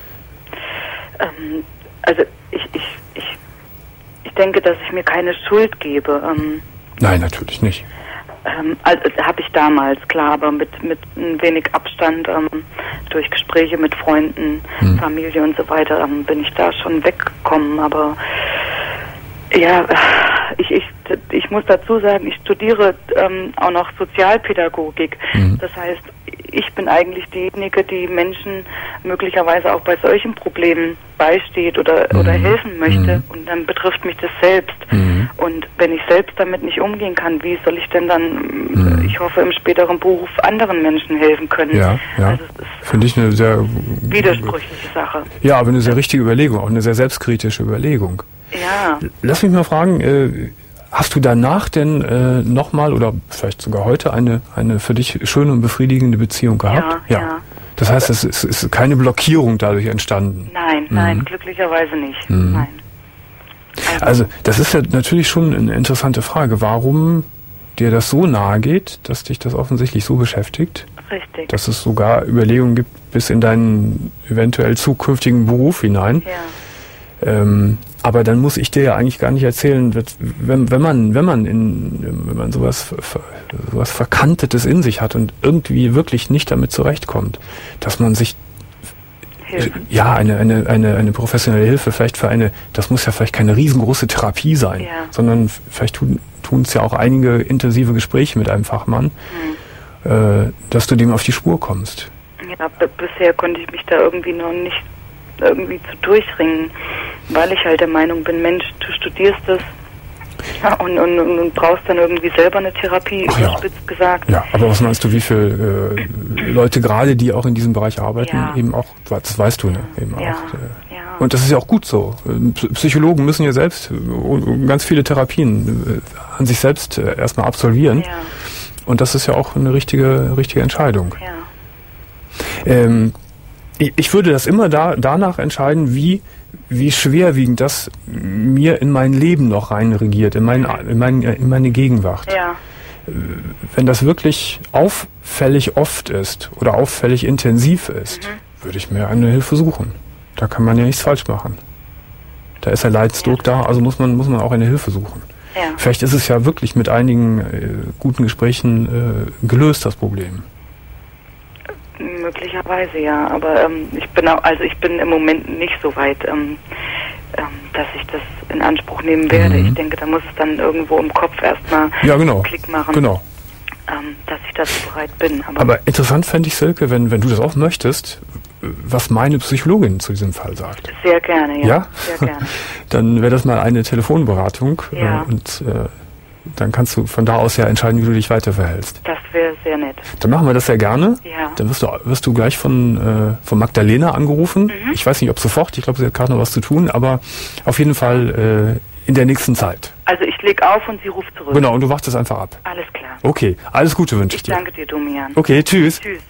Ähm, also ich, ich, ich, ich denke, dass ich mir keine Schuld gebe. Ähm, Nein, natürlich nicht. Ähm, also habe ich damals, klar, aber mit, mit ein wenig Abstand ähm, durch Gespräche mit Freunden, mhm. Familie und so weiter ähm, bin ich da schon weggekommen. Aber ja, ich, ich, ich muss dazu sagen, ich studiere ähm, auch noch Sozialpädagogik. Mhm. Das heißt, ich bin eigentlich diejenige, die Menschen möglicherweise auch bei solchen Problemen beisteht oder, mhm. oder helfen möchte. Mhm. Und dann betrifft mich das selbst. Mhm. Und wenn ich selbst damit nicht umgehen kann, wie soll ich denn dann, mhm. ich hoffe, im späteren Beruf anderen Menschen helfen können? Ja, ja. Also finde ich eine sehr widersprüchliche Sache. Ja, aber eine sehr richtige Überlegung, auch eine sehr selbstkritische Überlegung. Ja. Lass mich mal fragen, äh, hast du danach denn äh, nochmal oder vielleicht sogar heute eine, eine für dich schöne und befriedigende Beziehung gehabt? Ja, ja. ja. Das heißt, es ist, ist keine Blockierung dadurch entstanden? Nein, mhm. nein, glücklicherweise nicht. Mhm. Nein. Also, also, das ist ja natürlich schon eine interessante Frage, warum dir das so nahe geht, dass dich das offensichtlich so beschäftigt. Richtig. Dass es sogar Überlegungen gibt bis in deinen eventuell zukünftigen Beruf hinein. Ja. Ähm, aber dann muss ich dir ja eigentlich gar nicht erzählen, wenn, wenn man, wenn man in, wenn man sowas, sowas Verkantetes in sich hat und irgendwie wirklich nicht damit zurechtkommt, dass man sich Hilfe. ja eine, eine, eine, eine professionelle Hilfe vielleicht für eine, das muss ja vielleicht keine riesengroße Therapie sein, ja. sondern vielleicht tun tun es ja auch einige intensive Gespräche mit einem Fachmann, mhm. äh, dass du dem auf die Spur kommst. Ja, b- bisher konnte ich mich da irgendwie noch nicht irgendwie zu durchringen, weil ich halt der Meinung bin, Mensch, du studierst das ja, und, und, und, und brauchst dann irgendwie selber eine Therapie, überspitzt ja. gesagt. Ja, aber was meinst du, wie viele äh, Leute gerade, die auch in diesem Bereich arbeiten, ja. eben auch, das weißt du, ne? Eben ja. auch. Äh, ja. Und das ist ja auch gut so. Psychologen müssen ja selbst äh, ganz viele Therapien äh, an sich selbst äh, erstmal absolvieren. Ja. Und das ist ja auch eine richtige, richtige Entscheidung. Ja. Ähm, Ich würde das immer da, danach entscheiden, wie, wie schwerwiegend das mir in mein Leben noch reinregiert, in, mein, in, mein, in meine Gegenwart. Ja. Wenn das wirklich auffällig oft ist oder auffällig intensiv ist, mhm. würde ich mir eine Hilfe suchen. Da kann man ja nichts falsch machen. Da ist der Leidensdruck ja. da, also muss man, muss man auch eine Hilfe suchen. Ja. Vielleicht ist es ja wirklich mit einigen äh, guten Gesprächen äh, gelöst, das Problem. Möglicherweise ja, aber ähm, ich bin auch, also ich bin im Moment nicht so weit, ähm, ähm, dass ich das in Anspruch nehmen werde. Mhm. Ich denke, da muss es dann irgendwo im Kopf erstmal ja, genau. Klick machen, genau. ähm, dass ich dazu bereit bin. Aber, aber interessant fände ich, Silke, wenn, wenn du das auch möchtest, was meine Psychologin zu diesem Fall sagt. Sehr gerne, ja. ja? Sehr gerne. Dann wäre das mal eine Telefonberatung ja. äh, und äh, dann kannst du von da aus ja entscheiden, wie du dich weiter verhältst. Das wäre sehr nett. Dann machen wir das sehr gerne. Ja. Dann wirst du, wirst du gleich von, äh, von Magdalena angerufen. Mhm. Ich weiß nicht, ob sofort. Ich glaube, sie hat gerade noch was zu tun. Aber auf jeden Fall äh, in der nächsten Zeit. Also ich leg auf und sie ruft zurück. Genau, und du wartest einfach ab. Alles klar. Okay, alles Gute wünsche ich, ich dir. Danke dir, Domian. Okay, tschüss. Tschüss.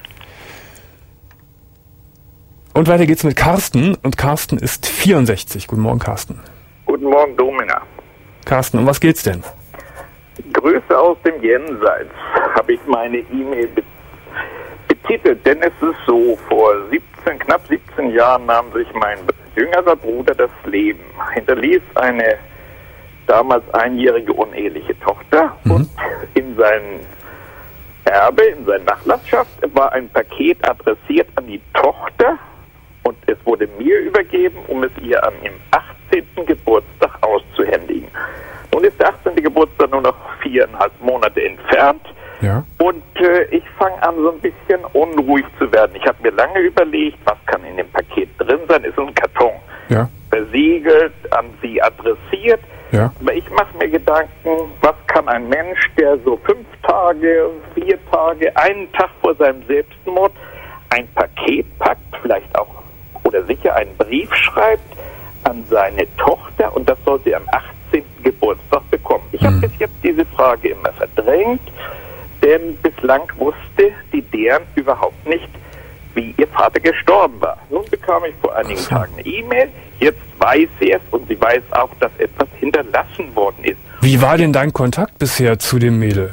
Und weiter geht's mit Carsten. Und Carsten ist vierundsechzig. Guten Morgen, Carsten. Guten Morgen, Domina. Carsten, um was geht's denn? Grüße aus dem Jenseits. Habe ich meine E-Mail be- Titel, denn es ist so, vor siebzehn, knapp siebzehn Jahren nahm sich mein jüngerer Bruder das Leben, hinterließ eine damals einjährige uneheliche Tochter mhm. und in seinen Erbe, in seiner Nachlassenschaft war ein Paket adressiert an die Tochter und es wurde mir übergeben, um es ihr an ihrem achtzehnten Geburtstag auszuhändigen. Nun ist der achtzehnte Geburtstag nur noch viereinhalb Monate entfernt. Ja. Und äh, ich fange an, so ein bisschen unruhig zu werden. Ich habe mir lange überlegt, was kann in dem Paket drin sein. Es ist ein Karton. Ja. Versiegelt, an sie adressiert. Ja. Aber ich mache mir Gedanken, was kann ein Mensch, der so fünf Tage, vier Tage, einen Tag vor seinem Selbstmord ein Paket packt, vielleicht auch oder sicher einen Brief schreibt an seine Tochter und das soll sie am achtzehnten Geburtstag bekommen. Ich habe mhm. bis jetzt diese Frage immer verdrängt, denn bislang wusste die deren überhaupt nicht, wie ihr Vater gestorben war. Nun bekam ich vor einigen so. Tagen eine E-Mail, jetzt weiß sie es und sie weiß auch, dass etwas hinterlassen worden ist. Wie war denn dein Kontakt bisher zu dem Mädel?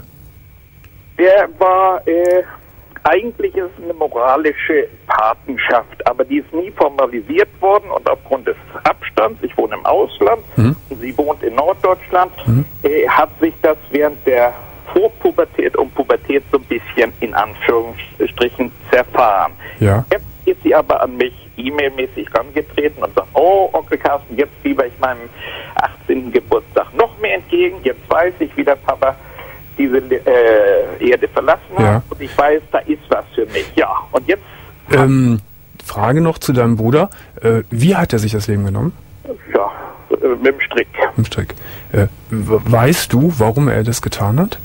Der war, äh, eigentlich ist es eine moralische Patenschaft, aber die ist nie formalisiert worden und aufgrund des Abstands, ich wohne im Ausland, mhm. sie wohnt in Norddeutschland, mhm. äh, hat sich das während der Vorpubertät und Pubertät so ein bisschen in Anführungsstrichen zerfahren. Ja. Jetzt ist sie aber an mich e-mailmäßig rangetreten und sagt, oh, Onkel Carsten, jetzt fieber ich meinem achtzehnten Geburtstag noch mehr entgegen, jetzt weiß ich, wie der Papa diese äh, Erde verlassen hat ja. und ich weiß, da ist was für mich. Ja, und jetzt... Ähm, Frage noch zu deinem Bruder. Äh, wie hat er sich das Leben genommen? Ja, äh, mit dem Strick. Mit dem Strick. Äh, weißt du, warum er das getan hat?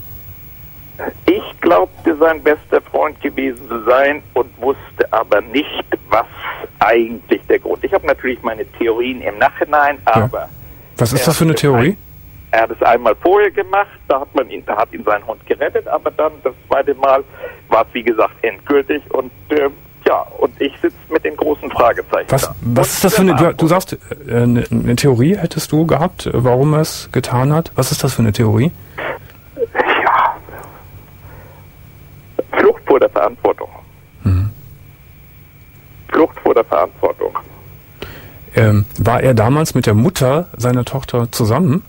Ich glaubte, sein bester Freund gewesen zu sein und wusste aber nicht, was eigentlich der Grund. Ich habe natürlich meine Theorien im Nachhinein, aber... Ja. Was ist das für eine Theorie? Er hat es einmal vorher gemacht, da hat man ihn, da hat ihn sein Hund gerettet, aber dann das zweite Mal war es wie gesagt endgültig und äh, ja, und ich sitze mit den großen Fragezeichen was, da. Was und ist das für eine, du, du sagst, äh, eine, eine Theorie hättest du gehabt, warum er es getan hat? Was ist das für eine Theorie? Ja, Flucht vor der Verantwortung. Mhm. Flucht vor der Verantwortung. Ähm, war er damals mit der Mutter seiner Tochter zusammen?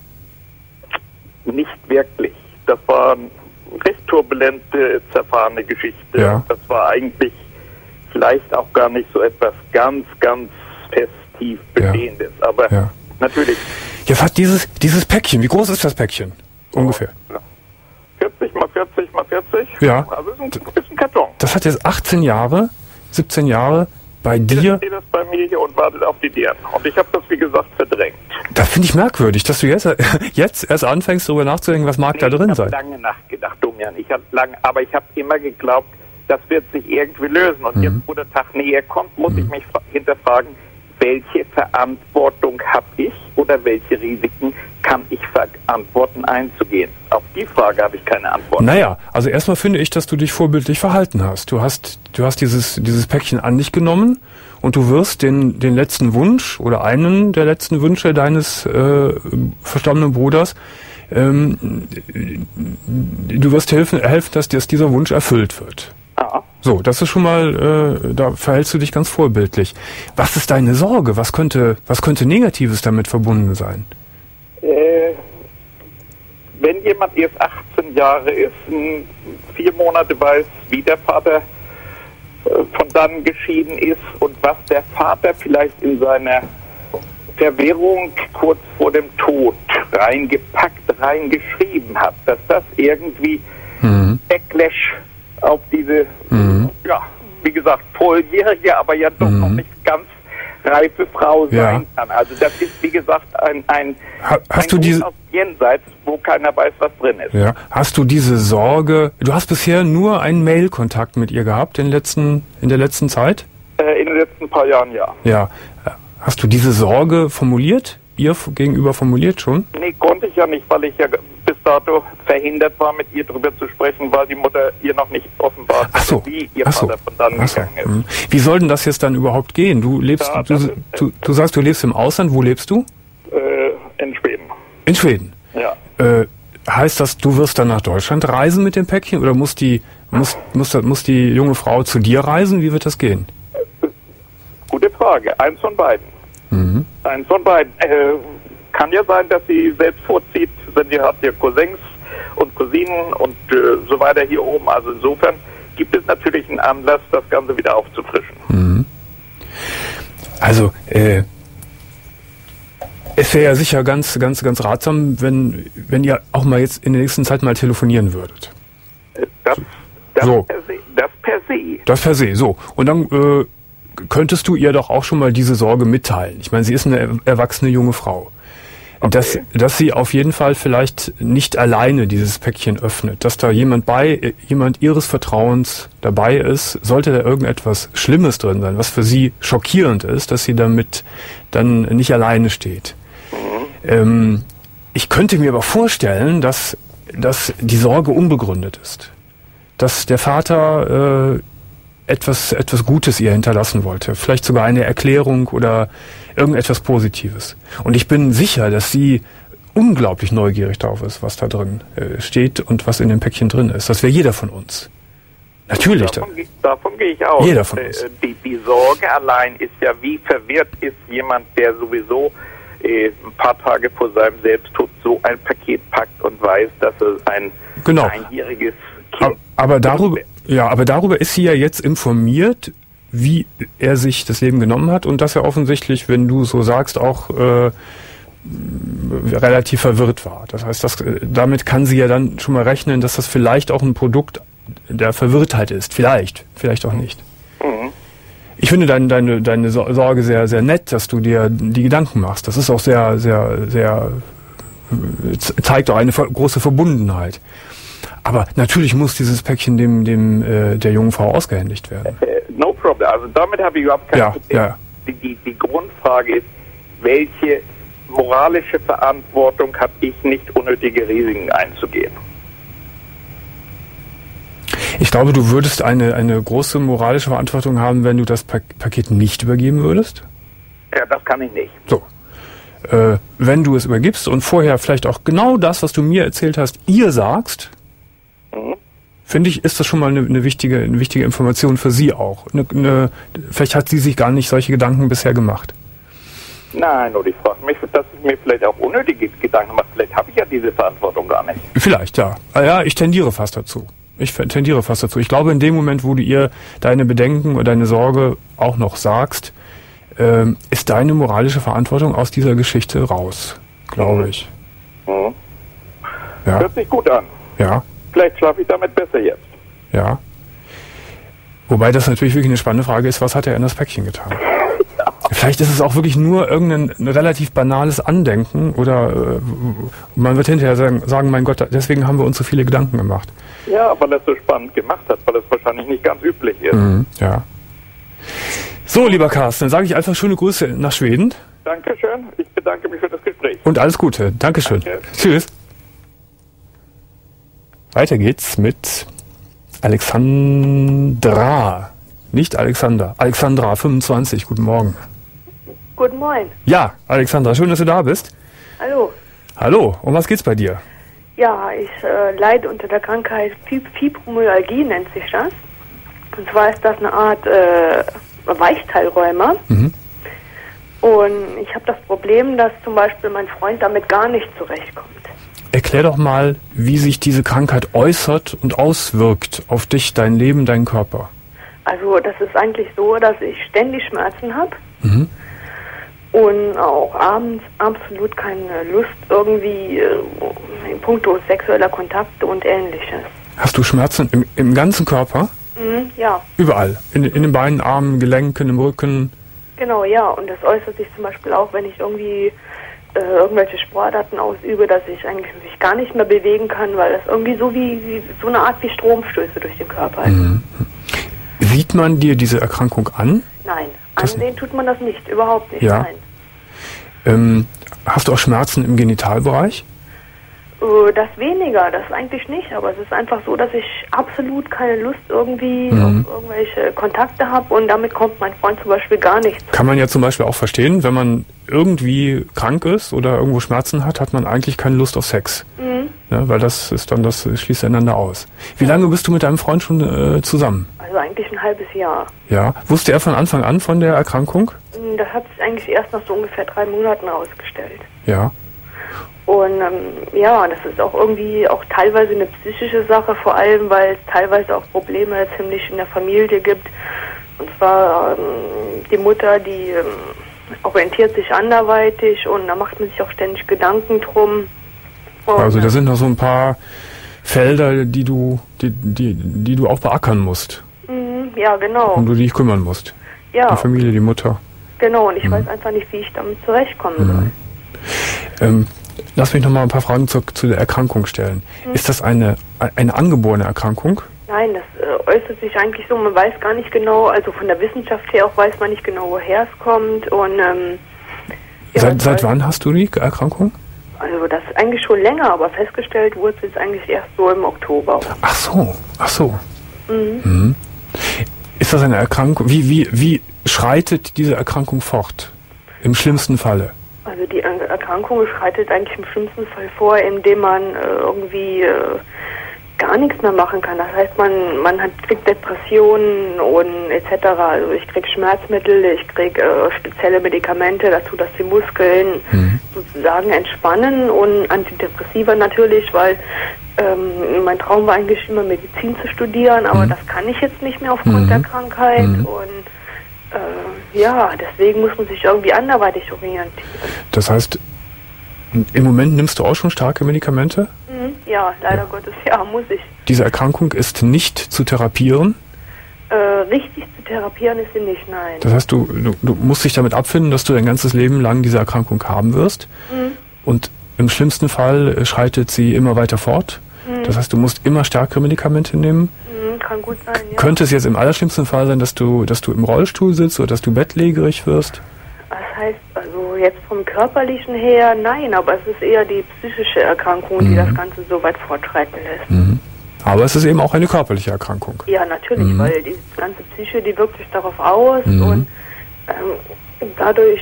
Nicht wirklich. Das war eine recht turbulente, zerfahrene Geschichte. Ja. Das war eigentlich vielleicht auch gar nicht so etwas ganz, ganz fest, tief Bestehendes. Ja. Aber ja. natürlich. Jetzt hat dieses, dieses Päckchen, wie groß ist das Päckchen? Ungefähr? Ja. vierzig mal vierzig mal vierzig. Ja. Also ist ein, ist ein Karton. Das hat jetzt achtzehn Jahre, siebzehn Jahre bei dir. Ich stehe das bei mir hier und wartet auf die deren. Und ich habe das, wie gesagt, verdrängt. Das finde ich merkwürdig, dass du jetzt, jetzt erst anfängst, darüber nachzudenken, was mag nee, da drin sein. Ich habe lange nachgedacht, Domian. Ich habe lange, aber ich habe immer geglaubt, das wird sich irgendwie lösen. Und mhm. jetzt, wo der Tag näher kommt, muss mhm. ich mich hinterfragen, welche Verantwortung habe ich oder welche Risiken kann ich verantworten einzugehen? Auf die Frage habe ich keine Antwort. Naja, also erstmal finde ich, dass du dich vorbildlich verhalten hast. Du hast, du hast dieses, dieses Päckchen an dich genommen und du wirst den, den letzten Wunsch oder einen der letzten Wünsche deines äh, verstorbenen Bruders, ähm, du wirst helfen, helfen, dass, dass dieser Wunsch erfüllt wird. Ja. So, das ist schon mal, äh, da verhältst du dich ganz vorbildlich. Was ist deine Sorge? Was könnte, was könnte Negatives damit verbunden sein? Äh, wenn jemand erst achtzehn Jahre ist, vier Monate weiß, wie der Vater äh, von dann geschieden ist und was der Vater vielleicht in seiner Verwirrung kurz vor dem Tod reingepackt, reingeschrieben hat, dass das irgendwie mhm. Backlash auf diese, mhm. ja, wie gesagt, volljährige, aber ja doch mhm. noch nicht ganz reife Frau sein ja. kann. Also das ist, wie gesagt, ein, ein, ha, hast ein du diese Jenseits, wo keiner weiß, was drin ist. Ja. Hast du diese Sorge, du hast bisher nur einen Mail-Kontakt mit ihr gehabt in, letzten, in der letzten Zeit? Äh, in den letzten paar Jahren, ja. Ja. Hast du diese Sorge formuliert? Ihr gegenüber formuliert schon? Nee, konnte ich ja nicht, weil ich ja bis dato verhindert war, mit ihr darüber zu sprechen, weil die Mutter ihr noch nicht offenbart hat, so. wie ihr Ach so. Vater von dann Ach gegangen so. ist. Wie soll denn das jetzt dann überhaupt gehen? Du lebst, ja, du, ist, du, du sagst, du lebst im Ausland. Wo lebst du? Äh, in Schweden. In Schweden? Ja. Äh, heißt das, du wirst dann nach Deutschland reisen mit dem Päckchen oder muss die, muss, muss, muss die junge Frau zu dir reisen? Wie wird das gehen? Gute Frage. Eins von beiden. Mhm. Eins von beiden. Äh, kann ja sein, dass sie selbst vorzieht, denn ihr habt ja Cousins und Cousinen und äh, so weiter hier oben. Also insofern gibt es natürlich einen Anlass, das Ganze wieder aufzufrischen. Mhm. Also, äh, es wäre ja sicher ganz, ganz, ganz ratsam, wenn, wenn ihr auch mal jetzt in der nächsten Zeit mal telefonieren würdet. Das, das, so. per se, das per se. Das per se, so. Und dann äh, könntest du ihr doch auch schon mal diese Sorge mitteilen. Ich meine, sie ist eine erwachsene junge Frau. Okay. Dass, dass sie auf jeden Fall vielleicht nicht alleine dieses Päckchen öffnet. Dass da jemand bei, jemand ihres Vertrauens dabei ist, sollte da irgendetwas Schlimmes drin sein, was für sie schockierend ist, dass sie damit dann nicht alleine steht. Mhm. Ähm, ich könnte mir aber vorstellen, dass, dass die Sorge unbegründet ist. Dass der Vater äh, etwas, etwas Gutes ihr hinterlassen wollte. Vielleicht sogar eine Erklärung oder irgendetwas Positives. Und ich bin sicher, dass sie unglaublich neugierig darauf ist, was da drin äh, steht und was in dem Päckchen drin ist. Das wäre jeder von uns. Natürlich. Davon, da, davon gehe ich aus. Jeder von uns. Äh, die, die Sorge allein ist ja, wie verwirrt ist jemand, der sowieso äh, ein paar Tage vor seinem Selbsttod so ein Paket packt und weiß, dass es ein genau. einjähriges Kind aber, aber darüber, ja, aber darüber ist sie ja jetzt informiert, wie er sich das Leben genommen hat und dass er offensichtlich, wenn du so sagst, auch äh, relativ verwirrt war. Das heißt, das, damit kann sie ja dann schon mal rechnen, dass das vielleicht auch ein Produkt der Verwirrtheit ist. Vielleicht, vielleicht auch nicht. Mhm. Ich finde deine, deine, deine Sorge sehr, sehr nett, dass du dir die Gedanken machst. Das ist auch sehr, sehr, sehr, zeigt auch eine große Verbundenheit. Aber natürlich muss dieses Päckchen dem, dem äh, der jungen Frau ausgehändigt werden. No problem. Also damit habe ich überhaupt kein ja, Problem. Ja. Die, die, die Grundfrage ist, welche moralische Verantwortung habe ich nicht, unnötige Risiken einzugehen? Ich glaube, du würdest eine, eine große moralische Verantwortung haben, wenn du das pa- Paket nicht übergeben würdest? Ja, das kann ich nicht. So. Äh, wenn du es übergibst und vorher vielleicht auch genau das, was du mir erzählt hast, ihr sagst, mhm. finde ich, ist das schon mal eine, eine, wichtige, eine wichtige Information für sie auch. Eine, eine, vielleicht hat sie sich gar nicht solche Gedanken bisher gemacht. Nein, nur ich frage mich, dass ich mir vielleicht auch unnötige Gedanken mache. Vielleicht habe ich ja diese Verantwortung gar nicht. Vielleicht, ja. Ja, ich tendiere fast dazu. Ich tendiere fast dazu. Ich glaube, in dem Moment, wo du ihr deine Bedenken oder deine Sorge auch noch sagst, ähm, ist deine moralische Verantwortung aus dieser Geschichte raus, glaube ich. Mhm. Ja. Hört sich gut an. Ja. Vielleicht schlafe ich damit besser jetzt. Ja. Wobei das natürlich wirklich eine spannende Frage ist, was hat er in das Päckchen getan? Ja. Vielleicht ist es auch wirklich nur irgendein relativ banales Andenken oder äh, man wird hinterher sagen, sagen, mein Gott, deswegen haben wir uns so viele Gedanken gemacht. Ja, weil er es so spannend gemacht hat, weil es wahrscheinlich nicht ganz üblich ist. Mhm, ja. So, lieber Carsten, dann sage ich einfach schöne Grüße nach Schweden. Dankeschön, ich bedanke mich für das Gespräch. Und alles Gute. Dankeschön. Danke. Tschüss. Weiter geht's mit Alexandra. Nicht Alexander. Alexandra, fünfundzwanzig. Guten Morgen. Guten Morgen. Ja, Alexandra, schön, dass du da bist. Hallo. Hallo, um was geht's bei dir? Ja, ich äh, leide unter der Krankheit Fib- Fibromyalgie, nennt sich das. Und zwar ist das eine Art äh, Weichteilrheuma. Mhm. Und ich habe das Problem, dass zum Beispiel mein Freund damit gar nicht zurechtkommt. Erklär doch mal, wie sich diese Krankheit äußert und auswirkt auf dich, dein Leben, deinen Körper. Also das ist eigentlich so, dass ich ständig Schmerzen habe. Mhm. Und auch abends absolut keine Lust irgendwie äh, in puncto sexueller Kontakte und Ähnliches. Hast du Schmerzen im, im ganzen Körper? Mhm, ja. Überall? In, in den Beinen, Armen, Gelenken, im Rücken? Genau, ja. Und das äußert sich zum Beispiel auch, wenn ich irgendwie äh, irgendwelche Sportarten ausübe, dass ich eigentlich mich gar nicht mehr bewegen kann, weil das irgendwie so wie, wie so eine Art wie Stromstöße durch den Körper ist. Mhm. Sieht man dir diese Erkrankung an? Nein, das ansehen tut man das nicht, überhaupt nicht, ja. nein. Ähm, hast du auch Schmerzen im Genitalbereich? Das weniger, das eigentlich nicht, aber es ist einfach so, dass ich absolut keine Lust irgendwie Mhm. auf irgendwelche Kontakte habe und damit kommt mein Freund zum Beispiel gar nichts. Kann man ja zum Beispiel auch verstehen, wenn man irgendwie krank ist oder irgendwo Schmerzen hat, hat man eigentlich keine Lust auf Sex. Mhm. Ja, weil das ist dann, das schließt einander aus. Wie lange bist du mit deinem Freund schon äh, zusammen? Also eigentlich ein halbes Jahr. Ja. Wusste er von Anfang an von der Erkrankung? Das hat sich eigentlich erst nach so ungefähr drei Monaten herausgestellt. Ja. Und ähm, ja, das ist auch irgendwie auch teilweise eine psychische Sache, vor allem weil es teilweise auch Probleme ziemlich in der Familie gibt. Und zwar ähm, die Mutter, die ähm, orientiert sich anderweitig und da macht man sich auch ständig Gedanken drum. Und, Also da sind noch so ein paar Felder, die du, die, die, die du auch beackern musst. Mhm, ja, genau. Um du dich kümmern musst. Ja. Die Familie, die Mutter. Genau, und ich Mhm. weiß einfach nicht, wie ich damit zurechtkommen Mhm. soll. Ähm, lass mich noch mal ein paar Fragen zu, zu der Erkrankung stellen. Mhm. Ist das eine, eine angeborene Erkrankung? Nein, das äh, äußert sich eigentlich so, man weiß gar nicht genau, also von der Wissenschaft her auch weiß man nicht genau, woher es kommt. Und ähm, ja, Seit, seit weiß- wann hast du die Erkrankung? Also das ist eigentlich schon länger, aber festgestellt wurde es jetzt eigentlich erst so im Oktober. Ach so, ach so. Mhm. Mhm. Ist das eine Erkrankung? Wie, wie, wie schreitet diese Erkrankung fort? Im schlimmsten Falle? Also die Er- Erkrankung schreitet eigentlich im schlimmsten Fall vor, indem man äh, irgendwie äh, gar nichts mehr machen kann. Das heißt, man man hat, kriegt Depressionen und et cetera. Also ich krieg Schmerzmittel, ich krieg äh, spezielle Medikamente dazu, dass die Muskeln Mhm. sozusagen entspannen und Antidepressiva natürlich, weil ähm, mein Traum war eigentlich immer Medizin zu studieren, aber Mhm. das kann ich jetzt nicht mehr aufgrund Mhm. der Krankheit Mhm. und äh, ja, deswegen muss man sich irgendwie anderweitig orientieren. Das heißt, im Moment nimmst du auch schon starke Medikamente? Mhm. Ja, leider Ja. Gottes, ja, muss ich. Diese Erkrankung ist nicht zu therapieren. Äh, richtig zu therapieren ist sie nicht, nein. Das heißt, du, du, du musst dich damit abfinden, dass du dein ganzes Leben lang diese Erkrankung haben wirst. Mhm. Und im schlimmsten Fall äh, schreitet sie immer weiter fort. Mhm. Das heißt, du musst immer stärkere Medikamente nehmen. Mhm, kann gut sein, ja. Könnte es jetzt im allerschlimmsten Fall sein, dass du, dass du im Rollstuhl sitzt oder dass du bettlägerig wirst? Das heißt, also jetzt vom Körperlichen her, nein, aber es ist eher die psychische Erkrankung, die Mhm. das Ganze so weit fortschreiten lässt. Mhm. Aber es ist eben auch eine körperliche Erkrankung. Ja, natürlich, Mhm. weil die ganze Psyche, die wirkt sich darauf aus Mhm. und ähm, dadurch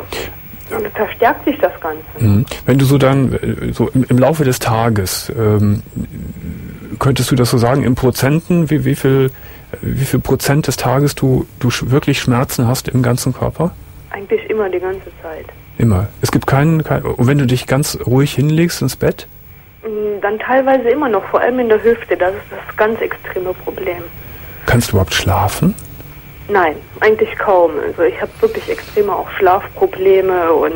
äh, verstärkt sich das Ganze. Mhm. Wenn du so dann, äh, so im, im Laufe des Tages, ähm, könntest du das so sagen, in Prozenten, wie, wie viel, wie viel Prozent des Tages du, du sch- wirklich Schmerzen hast im ganzen Körper? Eigentlich immer die ganze Zeit. Immer. Es gibt keinen, kein, und wenn du dich ganz ruhig hinlegst ins Bett? Mm, Dann teilweise immer noch, vor allem in der Hüfte, das ist das ganz extreme Problem. Kannst du überhaupt schlafen? Nein, eigentlich kaum. Also ich habe wirklich extreme auch Schlafprobleme und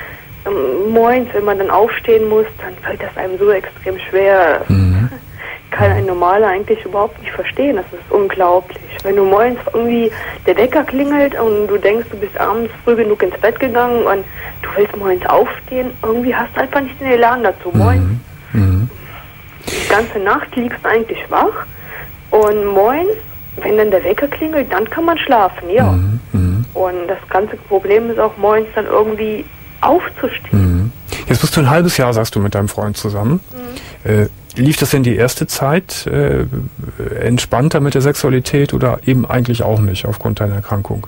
ähm, morgens, wenn man dann aufstehen muss, dann fällt das einem so extrem schwer. Mhm. Kann ein Normaler eigentlich überhaupt nicht verstehen. Das ist unglaublich. Wenn du morgens irgendwie der Wecker klingelt und du denkst, du bist abends früh genug ins Bett gegangen und du willst morgens aufstehen, irgendwie hast du einfach nicht den Elan dazu. Morgens, Mhm. Mhm. die ganze Nacht liegst du eigentlich wach und morgens, wenn dann der Wecker klingelt, dann kann man schlafen, ja. Mhm. Mhm. Und das ganze Problem ist auch morgens dann irgendwie aufzustehen. Mhm. Jetzt bist du ein halbes Jahr, sagst du, mit deinem Freund zusammen. Mhm. Äh, lief das denn die erste Zeit äh, entspannter mit der Sexualität oder eben eigentlich auch nicht aufgrund deiner Erkrankung?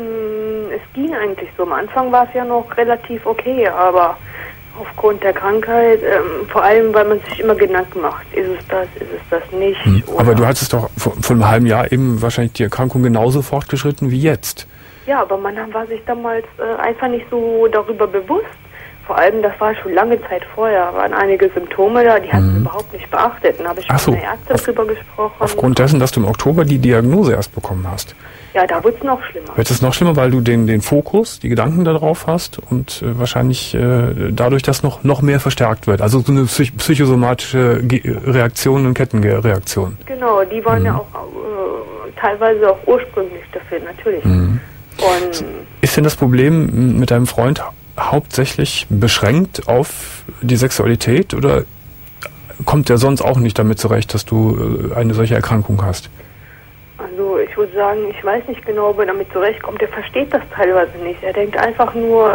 Mm, Es ging eigentlich so. Am Anfang war es ja noch relativ okay, aber aufgrund der Krankheit, ähm, vor allem, weil man sich immer Gedanken macht, ist es das, ist es das nicht. Hm. oder- Aber du hattest doch vor, vor einem halben Jahr eben wahrscheinlich die Erkrankung genauso fortgeschritten wie jetzt. Ja, aber man war sich damals äh, einfach nicht so darüber bewusst. Vor allem, das war schon lange Zeit vorher, waren einige Symptome da, die hat es Mhm. überhaupt nicht beachtet. Dann habe ich Ach mit so, einer Ärztin auf- drüber gesprochen. Aufgrund dessen, dass du im Oktober die Diagnose erst bekommen hast. Ja, da wird es noch schlimmer. Wird es noch schlimmer, weil du den, den Fokus, die Gedanken darauf hast und äh, wahrscheinlich äh, dadurch das noch, noch mehr verstärkt wird. Also so eine psych psychosomatische Ge Reaktion und Kettenreaktion. Genau, die waren Mhm. ja auch äh, teilweise auch ursprünglich dafür, natürlich. Mhm. Und Ist denn das Problem mit deinem Freund hauptsächlich beschränkt auf die Sexualität oder kommt der sonst auch nicht damit zurecht, dass du äh, eine solche Erkrankung hast? also ich ich würde sagen, ich weiß nicht genau, ob er damit zurechtkommt. Er versteht das teilweise nicht. Er denkt einfach nur,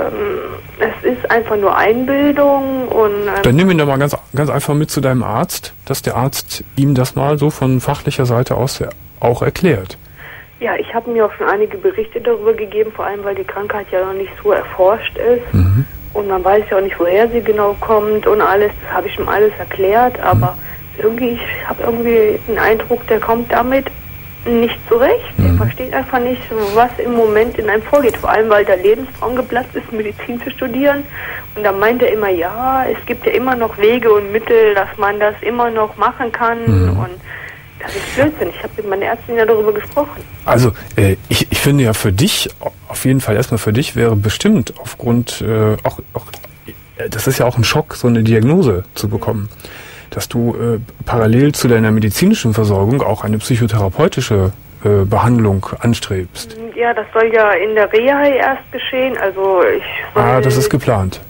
es ist einfach nur Einbildung und... Dann nimm ihn doch mal ganz, ganz einfach mit zu deinem Arzt, dass der Arzt ihm das mal so von fachlicher Seite aus auch erklärt. Ja, ich habe mir auch schon einige Berichte darüber gegeben, vor allem, weil die Krankheit ja noch nicht so erforscht ist. Mhm. Und man weiß ja auch nicht, woher sie genau kommt und alles. Das habe ich ihm alles erklärt, aber mhm. irgendwie, ich habe irgendwie den Eindruck, der kommt damit nicht zurecht. Mhm. Er versteht einfach nicht, was im Moment in einem vorgeht. Vor allem, weil der Lebenstraum geplatzt ist, Medizin zu studieren. Und da meint er immer, ja, es gibt ja immer noch Wege und Mittel, dass man das immer noch machen kann. Mhm. Und das ist Blödsinn. Ich habe mit meiner Ärztin ja darüber gesprochen. Also, äh, ich, ich finde ja für dich, auf jeden Fall erstmal für dich, wäre bestimmt aufgrund, äh, auch, auch, das ist ja auch ein Schock, so eine Diagnose zu bekommen. Mhm. Dass du äh, parallel zu deiner medizinischen Versorgung auch eine psychotherapeutische äh, Behandlung anstrebst. Ja, das soll ja in der Reha erst geschehen. Also ich soll, ah, das ist geplant.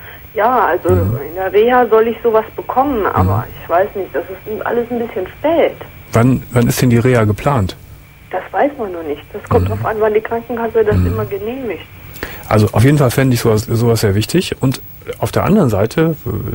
Ja, also mhm. in der Reha soll ich sowas bekommen, aber mhm. ich weiß nicht, das ist alles ein bisschen spät. Wann, wann ist denn die Reha geplant? Das weiß man noch nicht. Das kommt mhm. drauf an, wann die Krankenkasse das mhm. immer genehmigt. Also auf jeden Fall fände ich sowas, sowas sehr wichtig. Und auf der anderen Seite,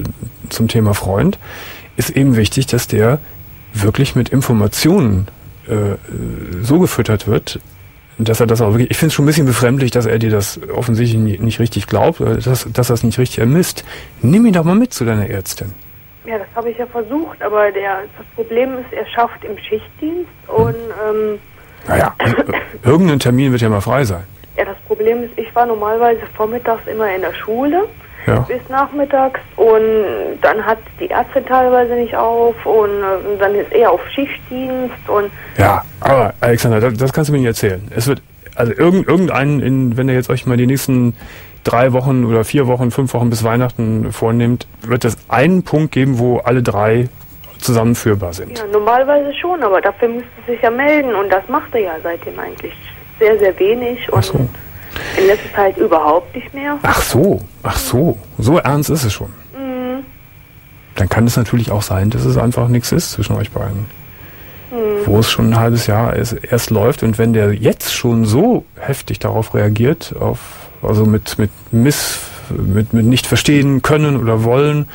zum Thema Freund, ist eben wichtig, dass der wirklich mit Informationen äh, so gefüttert wird, dass er das auch wirklich, ich finde es schon ein bisschen befremdlich, dass er dir das offensichtlich nicht, nicht richtig glaubt, dass, dass er es nicht richtig ermisst. Nimm ihn doch mal mit zu deiner Ärztin. Ja, das habe ich ja versucht, aber der, das Problem ist, er schafft im Schichtdienst und... Ähm, naja, irgendein Termin wird ja mal frei sein. Ja, das Problem ist, ich war normalerweise vormittags immer in der Schule. Ja. Bis nachmittags und dann hat die Ärztin teilweise nicht auf und äh, dann ist er auf Schichtdienst und... Ja, aber Alexander, das, das kannst du mir nicht erzählen. Es wird, also irgend, irgendeinen, in, wenn ihr jetzt euch mal die nächsten drei Wochen oder vier Wochen, fünf Wochen bis Weihnachten vornehmt, wird es einen Punkt geben, wo alle drei zusammenführbar sind. Ja, normalerweise schon, aber dafür müsste er sich ja melden und das macht er ja seitdem eigentlich sehr, sehr wenig und... Ach so. In letzter Zeit überhaupt nicht mehr. Ach so, ach so. So ernst ist es schon. Mhm. Dann kann es natürlich auch sein, dass es einfach nichts ist zwischen euch beiden. Mhm. Wo es schon ein halbes Jahr erst läuft und wenn der jetzt schon so heftig darauf reagiert, auf, also mit, mit Miss, mit, mit nicht verstehen können oder wollen,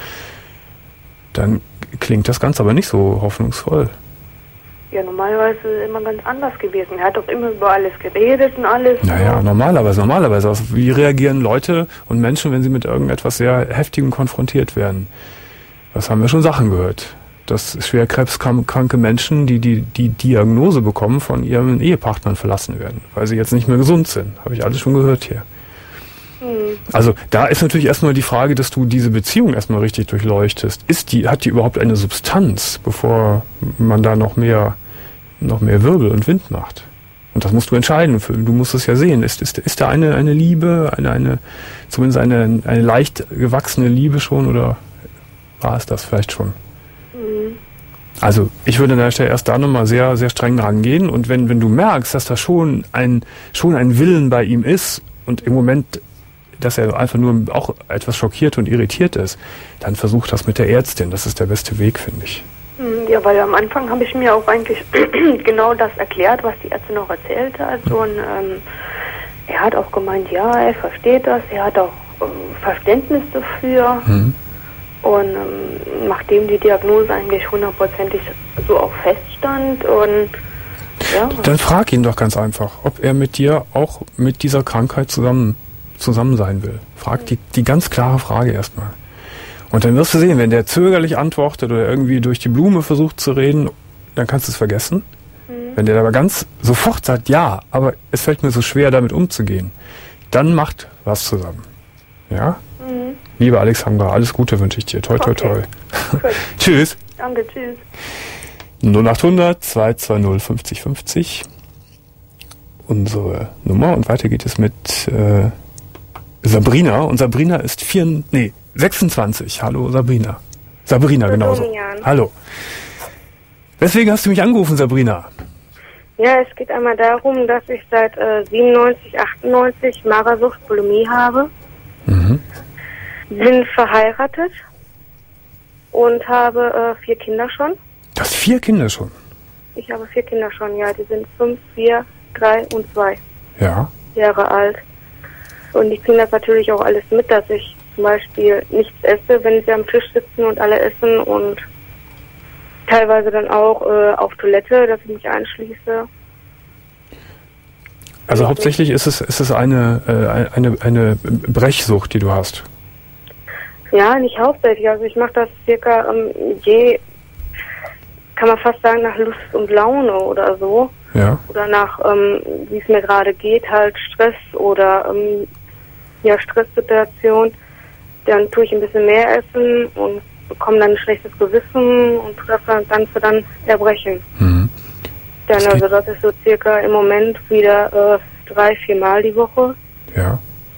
dann klingt das Ganze aber nicht so hoffnungsvoll. Ja, normalerweise ist es immer ganz anders gewesen. Er hat doch immer über alles geredet und alles. Naja, so. normalerweise, normalerweise. Also wie reagieren Leute und Menschen, wenn sie mit irgendetwas sehr Heftigem konfrontiert werden? Das haben wir schon Sachen gehört. Dass schwer krebskranke Menschen, die die, die Diagnose bekommen, von ihren Ehepartnern verlassen werden, weil sie jetzt nicht mehr gesund sind. Habe ich alles schon gehört hier. Hm. Also da ist natürlich erstmal die Frage, dass du diese Beziehung erstmal richtig durchleuchtest. Ist die, hat die überhaupt eine Substanz, bevor man da noch mehr noch mehr Wirbel und Wind macht? Und das musst du entscheiden. Du musst es ja sehen. Ist, ist, ist da eine, eine Liebe, eine, eine, zumindest eine, eine leicht gewachsene Liebe schon oder war es das vielleicht schon? Mhm. Also ich würde an der Stelle erst da nochmal sehr, sehr streng rangehen und wenn, wenn du merkst, dass da schon ein, schon ein Willen bei ihm ist und im Moment, dass er einfach nur auch etwas schockiert und irritiert ist, dann versuch das mit der Ärztin. Das ist der beste Weg, finde ich. Ja, weil am Anfang habe ich mir auch eigentlich genau das erklärt, was die Ärztin auch erzählt hat. Und ähm, er hat auch gemeint, ja, er versteht das, er hat auch äh, Verständnis dafür. Mhm. Und ähm, nachdem die Diagnose eigentlich hundertprozentig so auch feststand und ja. Dann frag ihn doch ganz einfach, ob er mit dir auch mit dieser Krankheit zusammen, zusammen sein will. Frag die, die ganz klare Frage erstmal. Und dann wirst du sehen, wenn der zögerlich antwortet oder irgendwie durch die Blume versucht zu reden, dann kannst du es vergessen. Mhm. Wenn der aber ganz sofort sagt, ja, aber es fällt mir so schwer, damit umzugehen, dann macht was zusammen. Ja? Mhm. Liebe Alexandra, alles Gute wünsche ich dir. Toi, toi, toi. Okay. Tschüss. Danke, tschüss. null achthundert, zwei zwei null, fünfzig fünfzig. Unsere Nummer. Und weiter geht es mit äh, Sabrina. Und Sabrina ist vier, nee, sechsundzwanzig. Hallo Sabrina. Sabrina, Hallo, genauso. Jan. Hallo. Weswegen hast du mich angerufen, Sabrina? Ja, es geht einmal darum, dass ich seit äh, siebenundneunzig, achtundneunzig Magersucht, Bulimie habe. Mhm. Bin verheiratet und habe äh, vier Kinder schon. Du hast vier Kinder schon? Ich habe vier Kinder schon, ja. Die sind fünf, vier, drei und zwei Ja. Jahre alt. Und die kriegen das natürlich auch alles mit, dass ich zum Beispiel nichts esse, wenn sie am Tisch sitzen und alle essen, und teilweise dann auch äh, auf Toilette, dass ich mich einschließe. Also hauptsächlich ist es, ist es eine, äh, eine, eine Brechsucht, die du hast. Ja, nicht hauptsächlich. Also ich mache das circa ähm, je, kann man fast sagen, nach Lust und Laune oder so. Ja. Oder nach, ähm, wie es mir gerade geht, halt Stress oder ähm, ja, Stresssituation. Dann tue ich ein bisschen mehr essen und bekomme dann ein schlechtes Gewissen und tue das Ganze dann erbrechen. Mhm. Dann, Das also das ist so circa im Moment wieder äh, drei, vier Mal die Woche. Ja.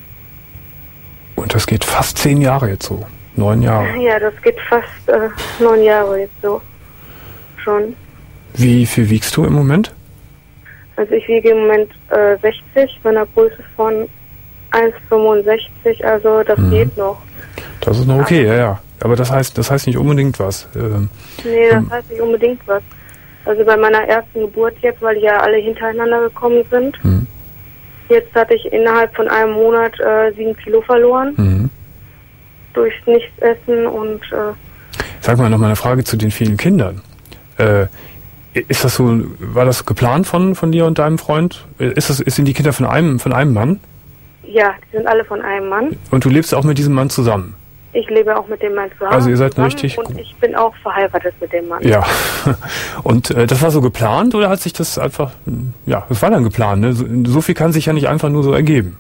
Und das geht fast zehn Jahre jetzt so. Neun Jahre. Ja, das geht fast äh, neun Jahre jetzt so. Schon. Wie viel wiegst du im Moment? Also ich wiege im Moment äh, sechzig, bei einer Größe von eins Komma fünfundsechzig, also das Mhm. geht noch. Das ist noch okay, ja, ja. Aber das heißt, das heißt nicht unbedingt was. Ähm, Nee, das ähm, heißt nicht unbedingt was. Also bei meiner ersten Geburt jetzt, weil die ja alle hintereinander gekommen sind, Mhm. jetzt hatte ich innerhalb von einem Monat äh, sieben Kilo verloren. Mhm. Durch Nichtsessen und äh, Sag mal noch mal eine Frage zu den vielen Kindern. Äh, ist das so, war das geplant von, von dir und deinem Freund? Ist das, sind die Kinder von einem, von einem Mann? ja, die sind alle von einem Mann. Und du lebst auch mit diesem Mann zusammen? Ich lebe auch mit dem Mann zusammen. Also ihr seid zusammen richtig- Und ich bin auch verheiratet mit dem Mann. Ja. Und äh, das war so geplant oder hat sich das einfach, ja, das war dann geplant, ne? So, so viel kann sich ja nicht einfach nur so ergeben.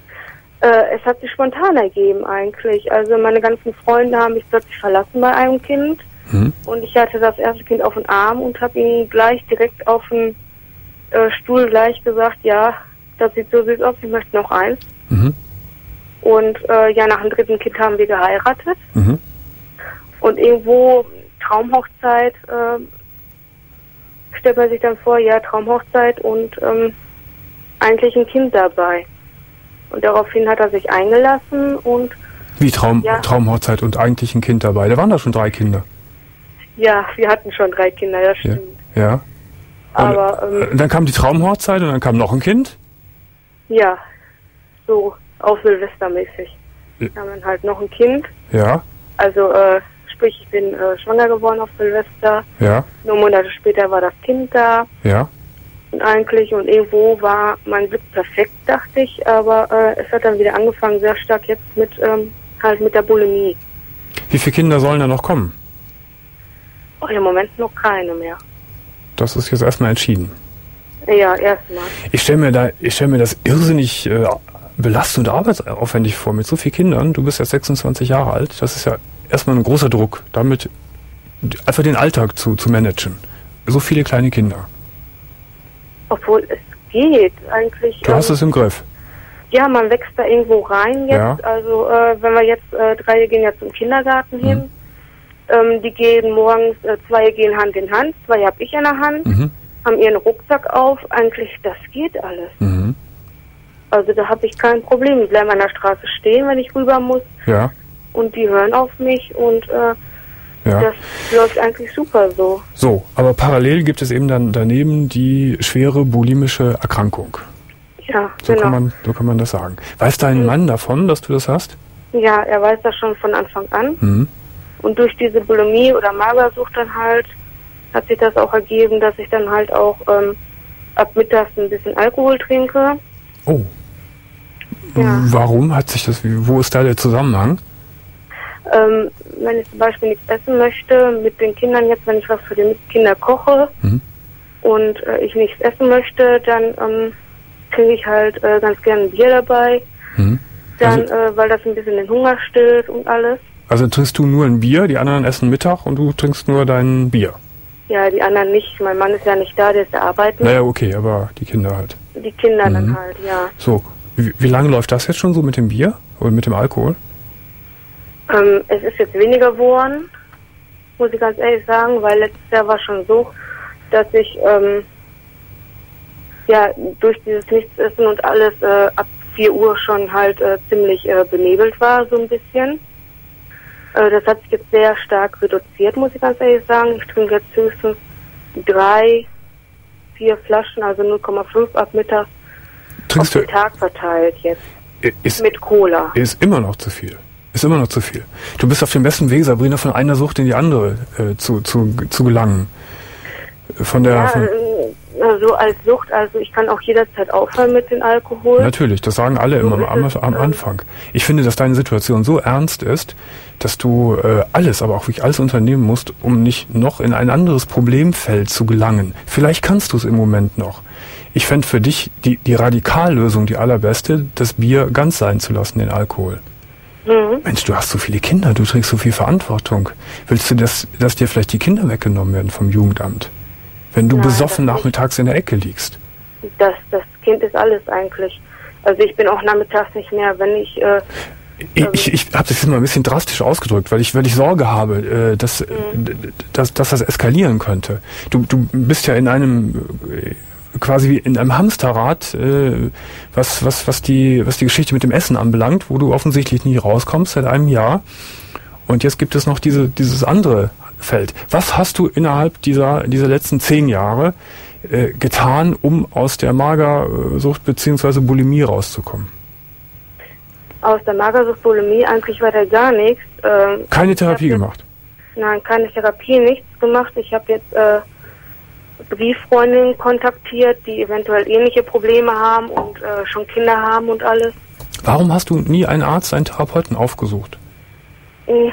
Äh, es hat sich spontan ergeben eigentlich. Also meine ganzen Freunde haben mich plötzlich verlassen bei einem Kind. Hm? Und ich hatte das erste Kind auf den Arm und habe ihm gleich direkt auf den äh, Stuhl gleich gesagt, ja, das sieht so süß aus, ich möchte noch eins. Mhm. Und äh, ja, nach dem dritten Kind haben wir geheiratet. Mhm. Und irgendwo Traumhochzeit, äh, stellt man sich dann vor, ja, Traumhochzeit und ähm, eigentlich ein Kind dabei. Und daraufhin hat er sich eingelassen und Wie Traum, Ja. Traumhochzeit und eigentlich ein Kind dabei. Da waren da schon drei Kinder. ja, wir hatten schon drei Kinder, das Ja. stimmt. Ja. Und, Aber ähm, äh, dann kam die Traumhochzeit und dann kam noch ein Kind. ja, so auf Silvestermäßig. Ja. Wir haben dann halt noch ein Kind. Ja. Also äh, sprich, ich bin äh, schwanger geworden auf Silvester. Ja. Nur Monate später war das Kind da. Ja. Und eigentlich und irgendwo war mein Glück perfekt, dachte ich. Aber äh, es hat dann wieder angefangen, sehr stark jetzt mit ähm, halt mit der Bulimie. Wie viele Kinder sollen da noch kommen? Oh, im Moment noch keine mehr. Das ist jetzt erstmal entschieden. Ja, erstmal. Ich stelle mir da, ich stelle mir das irrsinnig äh, belastend und arbeitsaufwendig vor mit so vielen Kindern. Du bist jetzt sechsundzwanzig Jahre alt. Das ist ja erstmal ein großer Druck, damit einfach den Alltag zu, zu managen. So viele kleine Kinder. Obwohl es geht eigentlich. Du hast ähm, es im Griff. Ja, man wächst da irgendwo rein jetzt. Ja. Also äh, wenn wir jetzt, äh, drei gehen ja zum Kindergarten Mhm. hin. Ähm, die gehen morgens, äh, zwei gehen Hand in Hand, zwei habe ich in der Hand, Mhm. haben ihren Rucksack auf. Eigentlich, das geht alles. Mhm. Also da habe ich kein Problem. Die bleiben an der Straße stehen, wenn ich rüber muss. Ja. Und die hören auf mich und äh, Ja. das läuft eigentlich super so. So, aber parallel gibt es eben dann daneben die schwere bulimische Erkrankung. Ja, So genau. kann man, so kann man das sagen. Weiß dein Mhm. Mann davon, dass du das hast? Ja, er weiß das schon von Anfang an. Mhm. Und durch diese Bulimie oder Magersucht dann halt hat sich das auch ergeben, dass ich dann halt auch ähm, ab mittags ein bisschen Alkohol trinke. Oh. Ja. Warum hat sich das, wo ist da der Zusammenhang? Ähm, wenn ich zum Beispiel nichts essen möchte, mit den Kindern jetzt, wenn ich was für die Kinder koche Mhm. und äh, ich nichts essen möchte, dann ähm, trinke ich halt äh, ganz gerne ein Bier dabei. Mhm. Dann, Also- äh, weil das ein bisschen den Hunger stillt und alles. Also trinkst du nur ein Bier, die anderen essen Mittag und du trinkst nur dein Bier. Ja, die anderen nicht. Mein Mann ist ja nicht da, der ist ja arbeiten. Naja, okay, aber die Kinder halt. Die Kinder Mhm. dann halt, ja. So, wie, wie lange läuft das jetzt schon so mit dem Bier oder mit dem Alkohol? Ähm, es ist jetzt weniger geworden, muss ich ganz ehrlich sagen, weil letztes Jahr war schon so, dass ich ähm, ja durch dieses Nichtsessen und alles äh, ab vier Uhr schon halt äh, ziemlich äh, benebelt war, so ein bisschen. Äh, das hat sich jetzt sehr stark reduziert, muss ich ganz ehrlich sagen. Ich trinke jetzt höchstens drei, vier Flaschen, also null Komma fünf ab Mittag Trinkst auf den du, Tag verteilt jetzt. ist, Mit Cola. Ist immer noch zu viel. Ist immer noch zu viel. Du bist auf dem besten Weg, Sabrina, von einer Sucht in die andere äh, zu, zu, zu gelangen. Von der... Ja, Von, so als Sucht, also ich kann auch jederzeit aufhören mit dem Alkohol. Natürlich, das sagen alle So immer am, ist es, am ähm, Anfang. Ich finde, dass deine Situation so ernst ist, dass du äh, alles, aber auch wirklich alles unternehmen musst, um nicht noch in ein anderes Problemfeld zu gelangen. Vielleicht kannst du es im Moment noch. Ich fände für dich die, die Radikallösung die allerbeste, das Bier ganz sein zu lassen, den Alkohol. Mhm. Mensch, du hast so viele Kinder, du trägst so viel Verantwortung. Willst du, dass, dass dir vielleicht die Kinder weggenommen werden vom Jugendamt? Wenn du Nein, besoffen das nachmittags in der Ecke liegst. Das, das Kind ist alles eigentlich. Also ich bin auch nachmittags nicht mehr, wenn ich... Äh, Ich, ich, ich habe das jetzt mal ein bisschen drastisch ausgedrückt, weil ich, weil ich Sorge habe, äh, dass, Mhm. dass, dass das eskalieren könnte. Du, du bist ja in einem äh, quasi wie in einem Hamsterrad, äh, was, was, was die, was die Geschichte mit dem Essen anbelangt, wo du offensichtlich nie rauskommst seit einem Jahr. Und jetzt gibt es noch diese, dieses andere Feld. Was hast du innerhalb dieser, dieser letzten zehn Jahre äh, getan, um aus der Magersucht bzw. Bulimie rauszukommen? Aus der Magersucht, Bulimie eigentlich weiter gar nichts. Ähm, Keine ich Therapie hab jetzt, gemacht? Nein, keine Therapie, nichts gemacht. Ich habe jetzt äh, Brieffreundinnen kontaktiert, die eventuell ähnliche Probleme haben und äh, schon Kinder haben und alles. Warum hast du nie einen Arzt, einen Therapeuten aufgesucht? Äh,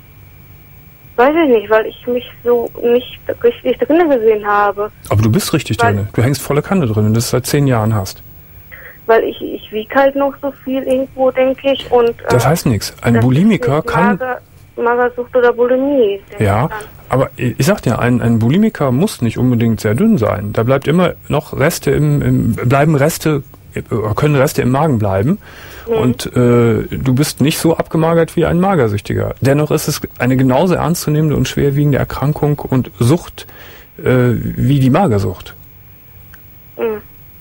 weiß ich nicht, weil ich mich so nicht richtig drin gesehen habe. Aber du bist richtig Weil- drin. Du hängst volle Kanne drin und das seit zehn Jahren hast. Weil ich, ich wiege halt noch so viel irgendwo, denke ich. Und, äh, Das heißt nichts. Ein das ist Bulimiker nicht kann... Mager, Magersucht oder Bulimie. denke Ja, ich dann. aber ich sag dir, ein, ein Bulimiker muss nicht unbedingt sehr dünn sein. Da bleibt immer noch Reste im, im bleiben Reste, äh, können Reste im Magen bleiben. Mhm. Und äh, du bist nicht so abgemagert wie ein Magersüchtiger. Dennoch ist es eine genauso ernstzunehmende und schwerwiegende Erkrankung und Sucht äh, wie die Magersucht. Mhm.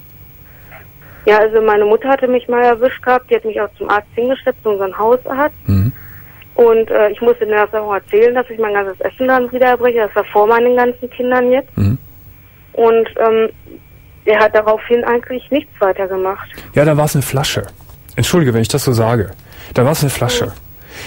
Ja, also meine Mutter hatte mich mal erwischt gehabt, die hat mich auch zum Arzt hingeschleppt, zu unserem Hausarzt. Mhm. Und äh, ich musste mir das auch erzählen, dass ich mein ganzes Essen dann wieder erbreche. Das war vor meinen ganzen Kindern jetzt. Mhm. Und ähm, der hat daraufhin eigentlich nichts weiter gemacht. Ja, da war es eine Flasche. Entschuldige, wenn ich das so sage. Da war es eine Flasche.